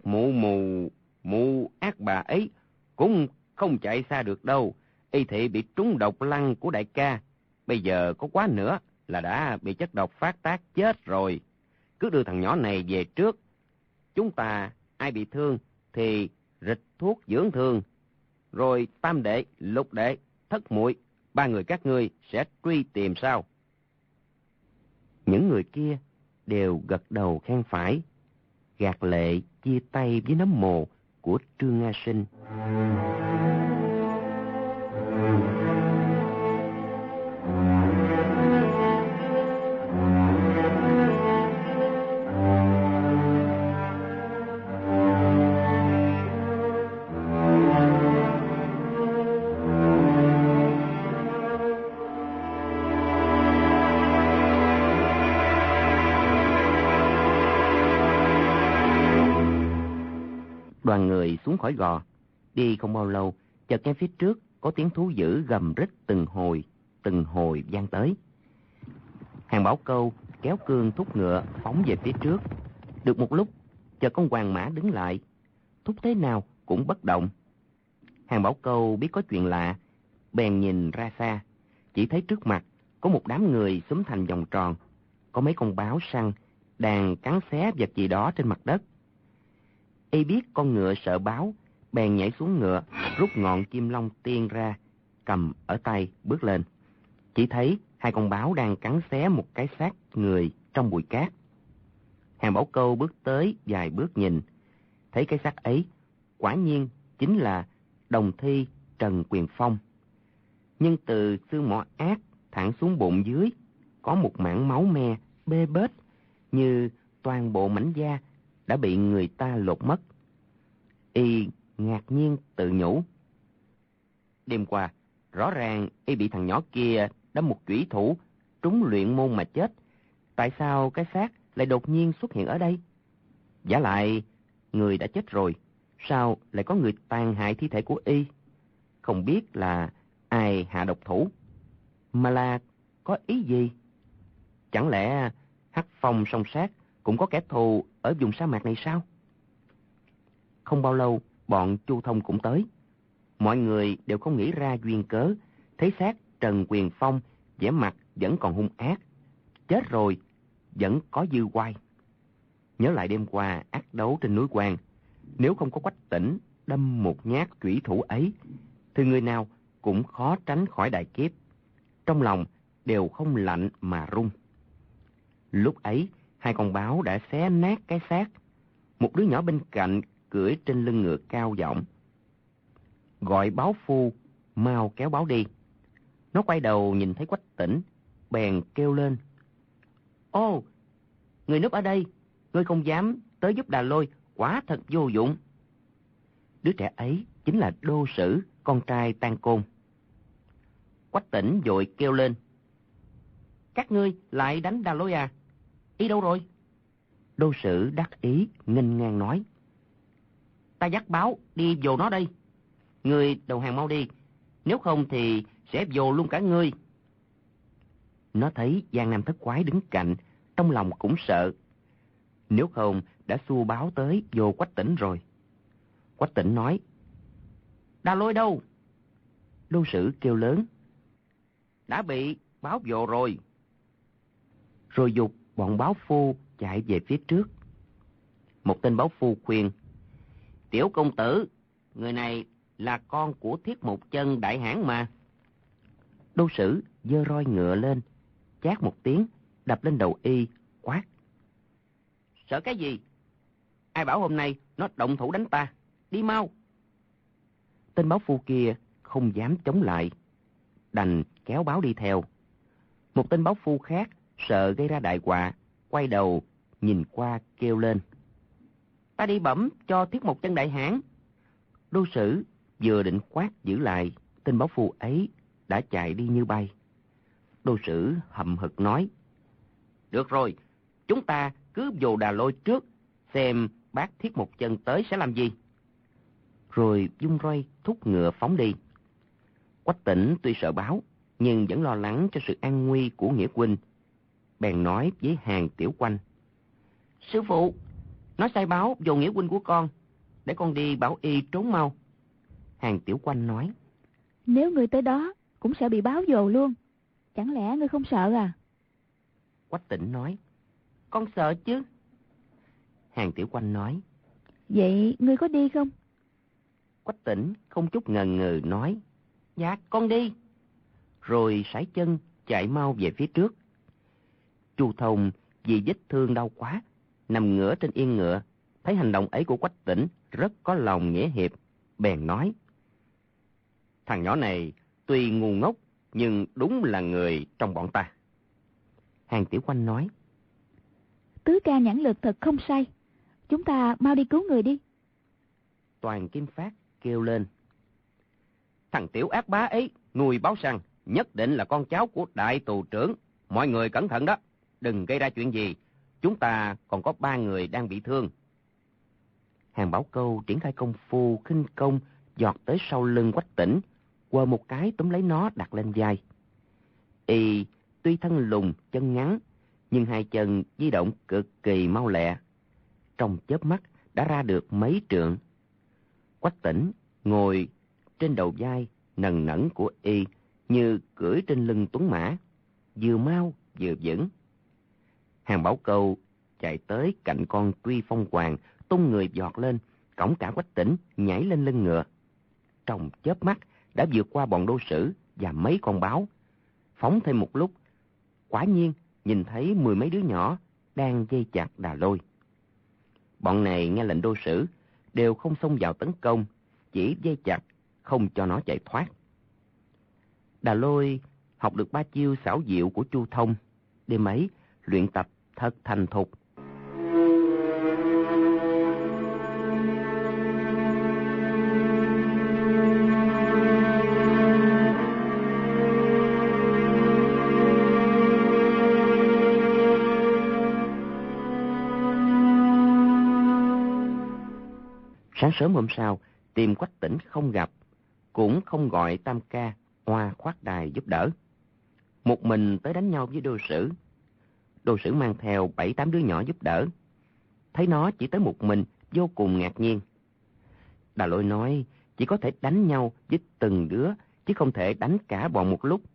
S2: mụ ác bà ấy cũng không chạy xa được đâu. Y Thị bị trúng độc lăng của đại ca. Bây giờ có quá nữa là đã bị chất độc phát tác chết rồi. Cứ đưa thằng nhỏ này về trước. Chúng ta ai bị thương thì rịch thuốc dưỡng thương. Rồi Tam đệ, Lục đệ, Thất muội, 3 người các ngươi sẽ truy tìm sao? Những người kia đều gật đầu khen phải, gạt lệ chia tay với nấm mồ của Trương A Sinh. Đoàn người xuống khỏi gò, đi không bao lâu, chợt nghe phía trước có tiếng thú dữ gầm rít từng hồi vang tới. Hàng Bảo Câu kéo cương thúc ngựa phóng về phía trước. Được một lúc, chợt con hoàng mã đứng lại, thúc thế nào cũng bất động. Hàng Bảo Câu biết có chuyện lạ, bèn nhìn ra xa, chỉ thấy trước mặt có một đám người xúm thành vòng tròn, có mấy con báo săn đang cắn xé vật gì đó trên mặt đất. Y biết con ngựa sợ báo, bèn nhảy xuống ngựa, rút ngọn kim long tiên ra, cầm ở tay bước lên. Chỉ thấy hai con báo đang cắn xé một cái xác người trong bụi cát. Hàng Bảo Câu bước tới vài bước nhìn, thấy cái xác ấy quả nhiên chính là đồng thi Trần Quyền Phong. Nhưng từ xương mỏ ác thẳng xuống bụng dưới có một mảng máu me bê bết, như toàn bộ mảnh da đã bị người ta lột mất. Y ngạc nhiên tự nhủ, đêm qua rõ ràng y bị thằng nhỏ kia đâm một chủy thủ trúng luyện môn mà chết. Tại sao cái xác lại đột nhiên xuất hiện ở đây? Vả lại người đã chết rồi, sao lại có người tàn hại thi thể của y? Không biết là ai hạ độc thủ, mà là có ý gì? Chẳng lẽ Hắc Phong song sát cũng có kẻ thù ở vùng sa mạc này sao? Không bao lâu, bọn Chu Thông cũng tới. Mọi người đều không nghĩ ra duyên cớ, thấy xác Trần Quyền Phong vẻ mặt vẫn còn hung ác, chết rồi vẫn có dư oai. Nhớ lại đêm qua ác đấu trên núi Quan, nếu không có Quách Tĩnh đâm một nhát chủy thủ ấy, thì người nào cũng khó tránh khỏi đại kiếp. Trong lòng đều không lạnh mà run. Lúc ấy, hai con báo đã xé nát cái xác. Một đứa nhỏ bên cạnh cưỡi trên lưng ngựa cao giọng gọi báo phu mau kéo báo đi. Nó quay đầu nhìn thấy Quách Tĩnh, bèn kêu lên, ô, người núp ở đây, ngươi không dám tới giúp Đà Lôi, quả thật vô dụng. Đứa trẻ ấy chính là Đô Sử, con trai Tang Côn. Quách Tĩnh vội kêu lên, các ngươi lại đánh Đà Lôi à? Y đâu rồi? Đô Sử đắc ý nghênh ngang nói, ta dắt báo đi vồ nó đây. Ngươi đầu hàng mau đi, nếu không thì sẽ vồ luôn cả ngươi. Nó thấy Giang Nam Thất Quái đứng cạnh, trong lòng cũng sợ. Nếu không đã xua báo tới vồ Quách Tĩnh rồi. Quách Tĩnh nói, Đà Lôi đâu? Đô Sử kêu lớn, đã bị báo vồ rồi. Rồi giục bọn báo phu chạy về phía trước. Một tên báo phu khuyên, tiểu công tử, người này là con của Thiết Một Chân đại hãn mà. Đô Sử giơ roi ngựa lên, chát một tiếng đập lên đầu y, quát, sợ cái gì? Ai bảo hôm nay nó động thủ đánh ta? Đi mau. Tên báo phu kia không dám chống lại, đành kéo báo đi theo. Một tên báo phu khác sợ gây ra đại họa, quay đầu nhìn qua kêu lên, ta đi bẩm cho Thiết Một Chân đại hãn. Đô Sử vừa định quát giữ lại, tên báo phu ấy đã chạy đi như bay. Đô Sử hậm hực nói, được rồi, chúng ta cứ vồ Đà Lôi trước, xem bác Thiết Một Chân tới sẽ làm gì. Rồi vung roi thúc ngựa phóng đi. Quách Tĩnh tuy sợ báo, nhưng vẫn lo lắng cho sự an nguy của nghĩa huynh, bèn nói với Hàn Tiểu Quanh, sư phụ, nó sai báo vồ nghĩa huynh của con, để con đi bảo y trốn mau. Hàn Tiểu Quanh nói,
S3: nếu ngươi tới đó cũng sẽ bị báo vồ luôn, chẳng lẽ ngươi không sợ à?
S2: Quách Tĩnh nói, con sợ chứ. Hàn Tiểu Quanh nói,
S3: vậy ngươi có đi không?
S2: Quách Tĩnh không chút ngần ngừ nói, dạ con đi. Rồi sải chân chạy mau về phía trước. Chu Thông vì vết thương đau quá, nằm ngửa trên yên ngựa, thấy hành động ấy của Quách Tĩnh rất có lòng nghĩa hiệp, bèn nói, thằng nhỏ này tuy ngu ngốc, nhưng đúng là người trong bọn ta. Hàn Tiểu Quanh nói,
S3: Tứ ca nhãn lực thật không sai, chúng ta mau đi cứu người đi.
S2: Toàn Kim Phát kêu lên, thằng tiểu ác bá ấy nuôi báo săn, nhất định là con cháu của đại tù trưởng. Mọi người cẩn thận đó, đừng gây ra chuyện gì, chúng ta còn có 3 người đang bị thương. Hàn Bảo Câu triển khai công phu khinh công, giọt tới sau lưng Quách Tĩnh, quờ một cái túm lấy nó đặt lên vai. Y tuy thân lùn chân ngắn, nhưng hai chân di động cực kỳ mau lẹ, trong chớp mắt đã ra được mấy trượng. Quách Tĩnh ngồi trên đầu vai nần nẫn của y như cưỡi trên lưng tuấn mã, vừa mau vừa vững. Hàn Bảo Câu chạy tới cạnh con Truy Phong Hoàng, tung người giọt lên, cõng cả Quách Tĩnh nhảy lên lưng ngựa. Trong chớp mắt đã vượt qua bọn đô sử và mấy con báo. Phóng thêm một lúc, quả nhiên nhìn thấy 10 mấy đứa nhỏ đang dây chặt Đà Lôi. Bọn này nghe lệnh đô sử đều không xông vào tấn công, chỉ dây chặt không cho nó chạy thoát. Đà Lôi học được 3 chiêu xảo diệu của Chu Thông, đêm ấy luyện tập thật thành thục. Sáng sớm hôm sau, tìm Quách Tĩnh không gặp, cũng không gọi Tam Ca, Hoa khoát đài giúp đỡ. Một mình tới đánh nhau với đô sử. Đô sử mang theo 7-8 đứa nhỏ giúp đỡ. Thấy nó chỉ tới một mình, vô cùng ngạc nhiên. Đà Lôi nói chỉ có thể đánh nhau với từng đứa, chứ không thể đánh cả bọn một lúc.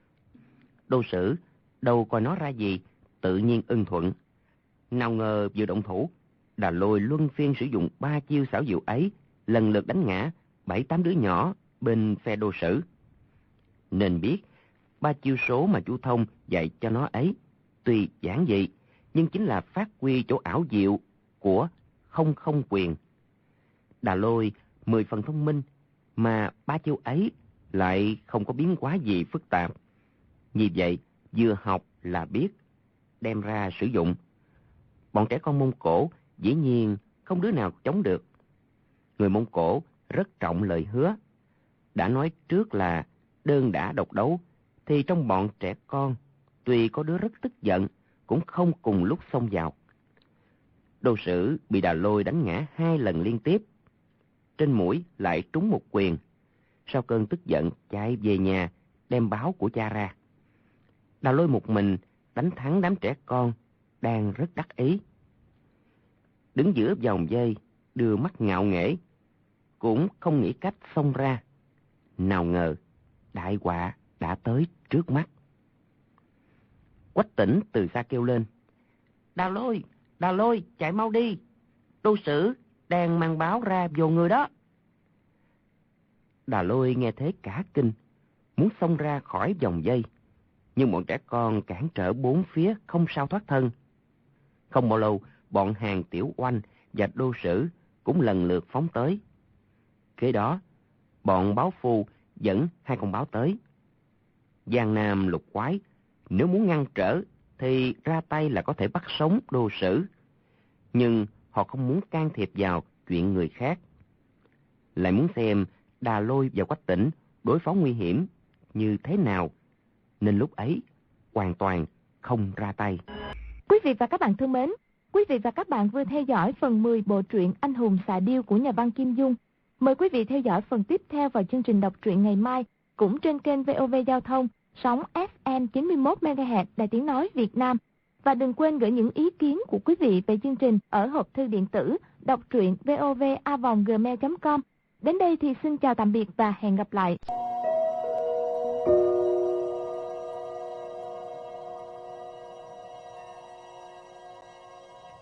S2: Đô sử đâu coi nó ra gì, tự nhiên ưng thuận. Nào ngờ vừa động thủ, Đà Lôi luân phiên sử dụng 3 chiêu xảo diệu ấy, lần lượt đánh ngã 7-8 đứa nhỏ bên phe đô sử. Nên biết 3 chiêu số mà Chu Thông dạy cho nó ấy tuy giản dị, nhưng chính là phát huy chỗ ảo diệu của không quyền. Đà Lôi 10 phần thông minh, mà 3 chiêu ấy lại không có biến hóa gì phức tạp. Vì vậy, vừa học là biết, đem ra sử dụng. Bọn trẻ con Mông Cổ dĩ nhiên không đứa nào chống được. Người Mông Cổ rất trọng lời hứa. Đã nói trước là đơn đả độc đấu, thì trong bọn trẻ con, tuy có đứa rất tức giận, cũng không cùng lúc xông vào. Đô sử bị Đà Lôi đánh ngã 2 lần liên tiếp. Trên mũi lại trúng một quyền. Sau cơn tức giận chạy về nhà, đem báo của cha ra. Đà Lôi một mình đánh thắng đám trẻ con, đang rất đắc ý. Đứng giữa vòng dây, đưa mắt ngạo nghễ, cũng không nghĩ cách xông ra. Nào ngờ, đại họa đã tới trước mắt. Quách Tĩnh từ xa kêu lên: Đà Lôi, chạy mau đi! Đô sử đang mang báo ra vô người đó. Đà Lôi nghe thế cả kinh, muốn xông ra khỏi vòng dây, nhưng bọn trẻ con cản trở bốn phía, không sao thoát thân. Không bao lâu, bọn Hàng Tiểu Oanh và đô sử cũng lần lượt phóng tới. Kế đó, bọn báo phu dẫn 2 con báo tới. Giang Nam Lục Quái nếu muốn ngăn trở thì ra tay là có thể bắt sống đô sử, nhưng họ không muốn can thiệp vào chuyện người khác, lại muốn xem Đà Lôi và Quách Tĩnh đối phó nguy hiểm như thế nào, nên lúc ấy hoàn toàn không ra tay.
S1: Quý vị và các bạn thân mến, quý vị và các bạn vừa theo dõi phần 10 bộ truyện Anh hùng xạ điêu của nhà văn Kim Dung. Mời quý vị theo dõi phần tiếp theo vào chương trình đọc truyện ngày mai, cũng trên kênh VOV Giao thông, sóng FM 91 MHz Đài Tiếng nói Việt Nam. Và đừng quên gửi những ý kiến của quý vị về chương trình ở hộp thư điện tử đọc truyện vova@gmail.com. Đến đây thì xin chào tạm biệt và hẹn gặp lại.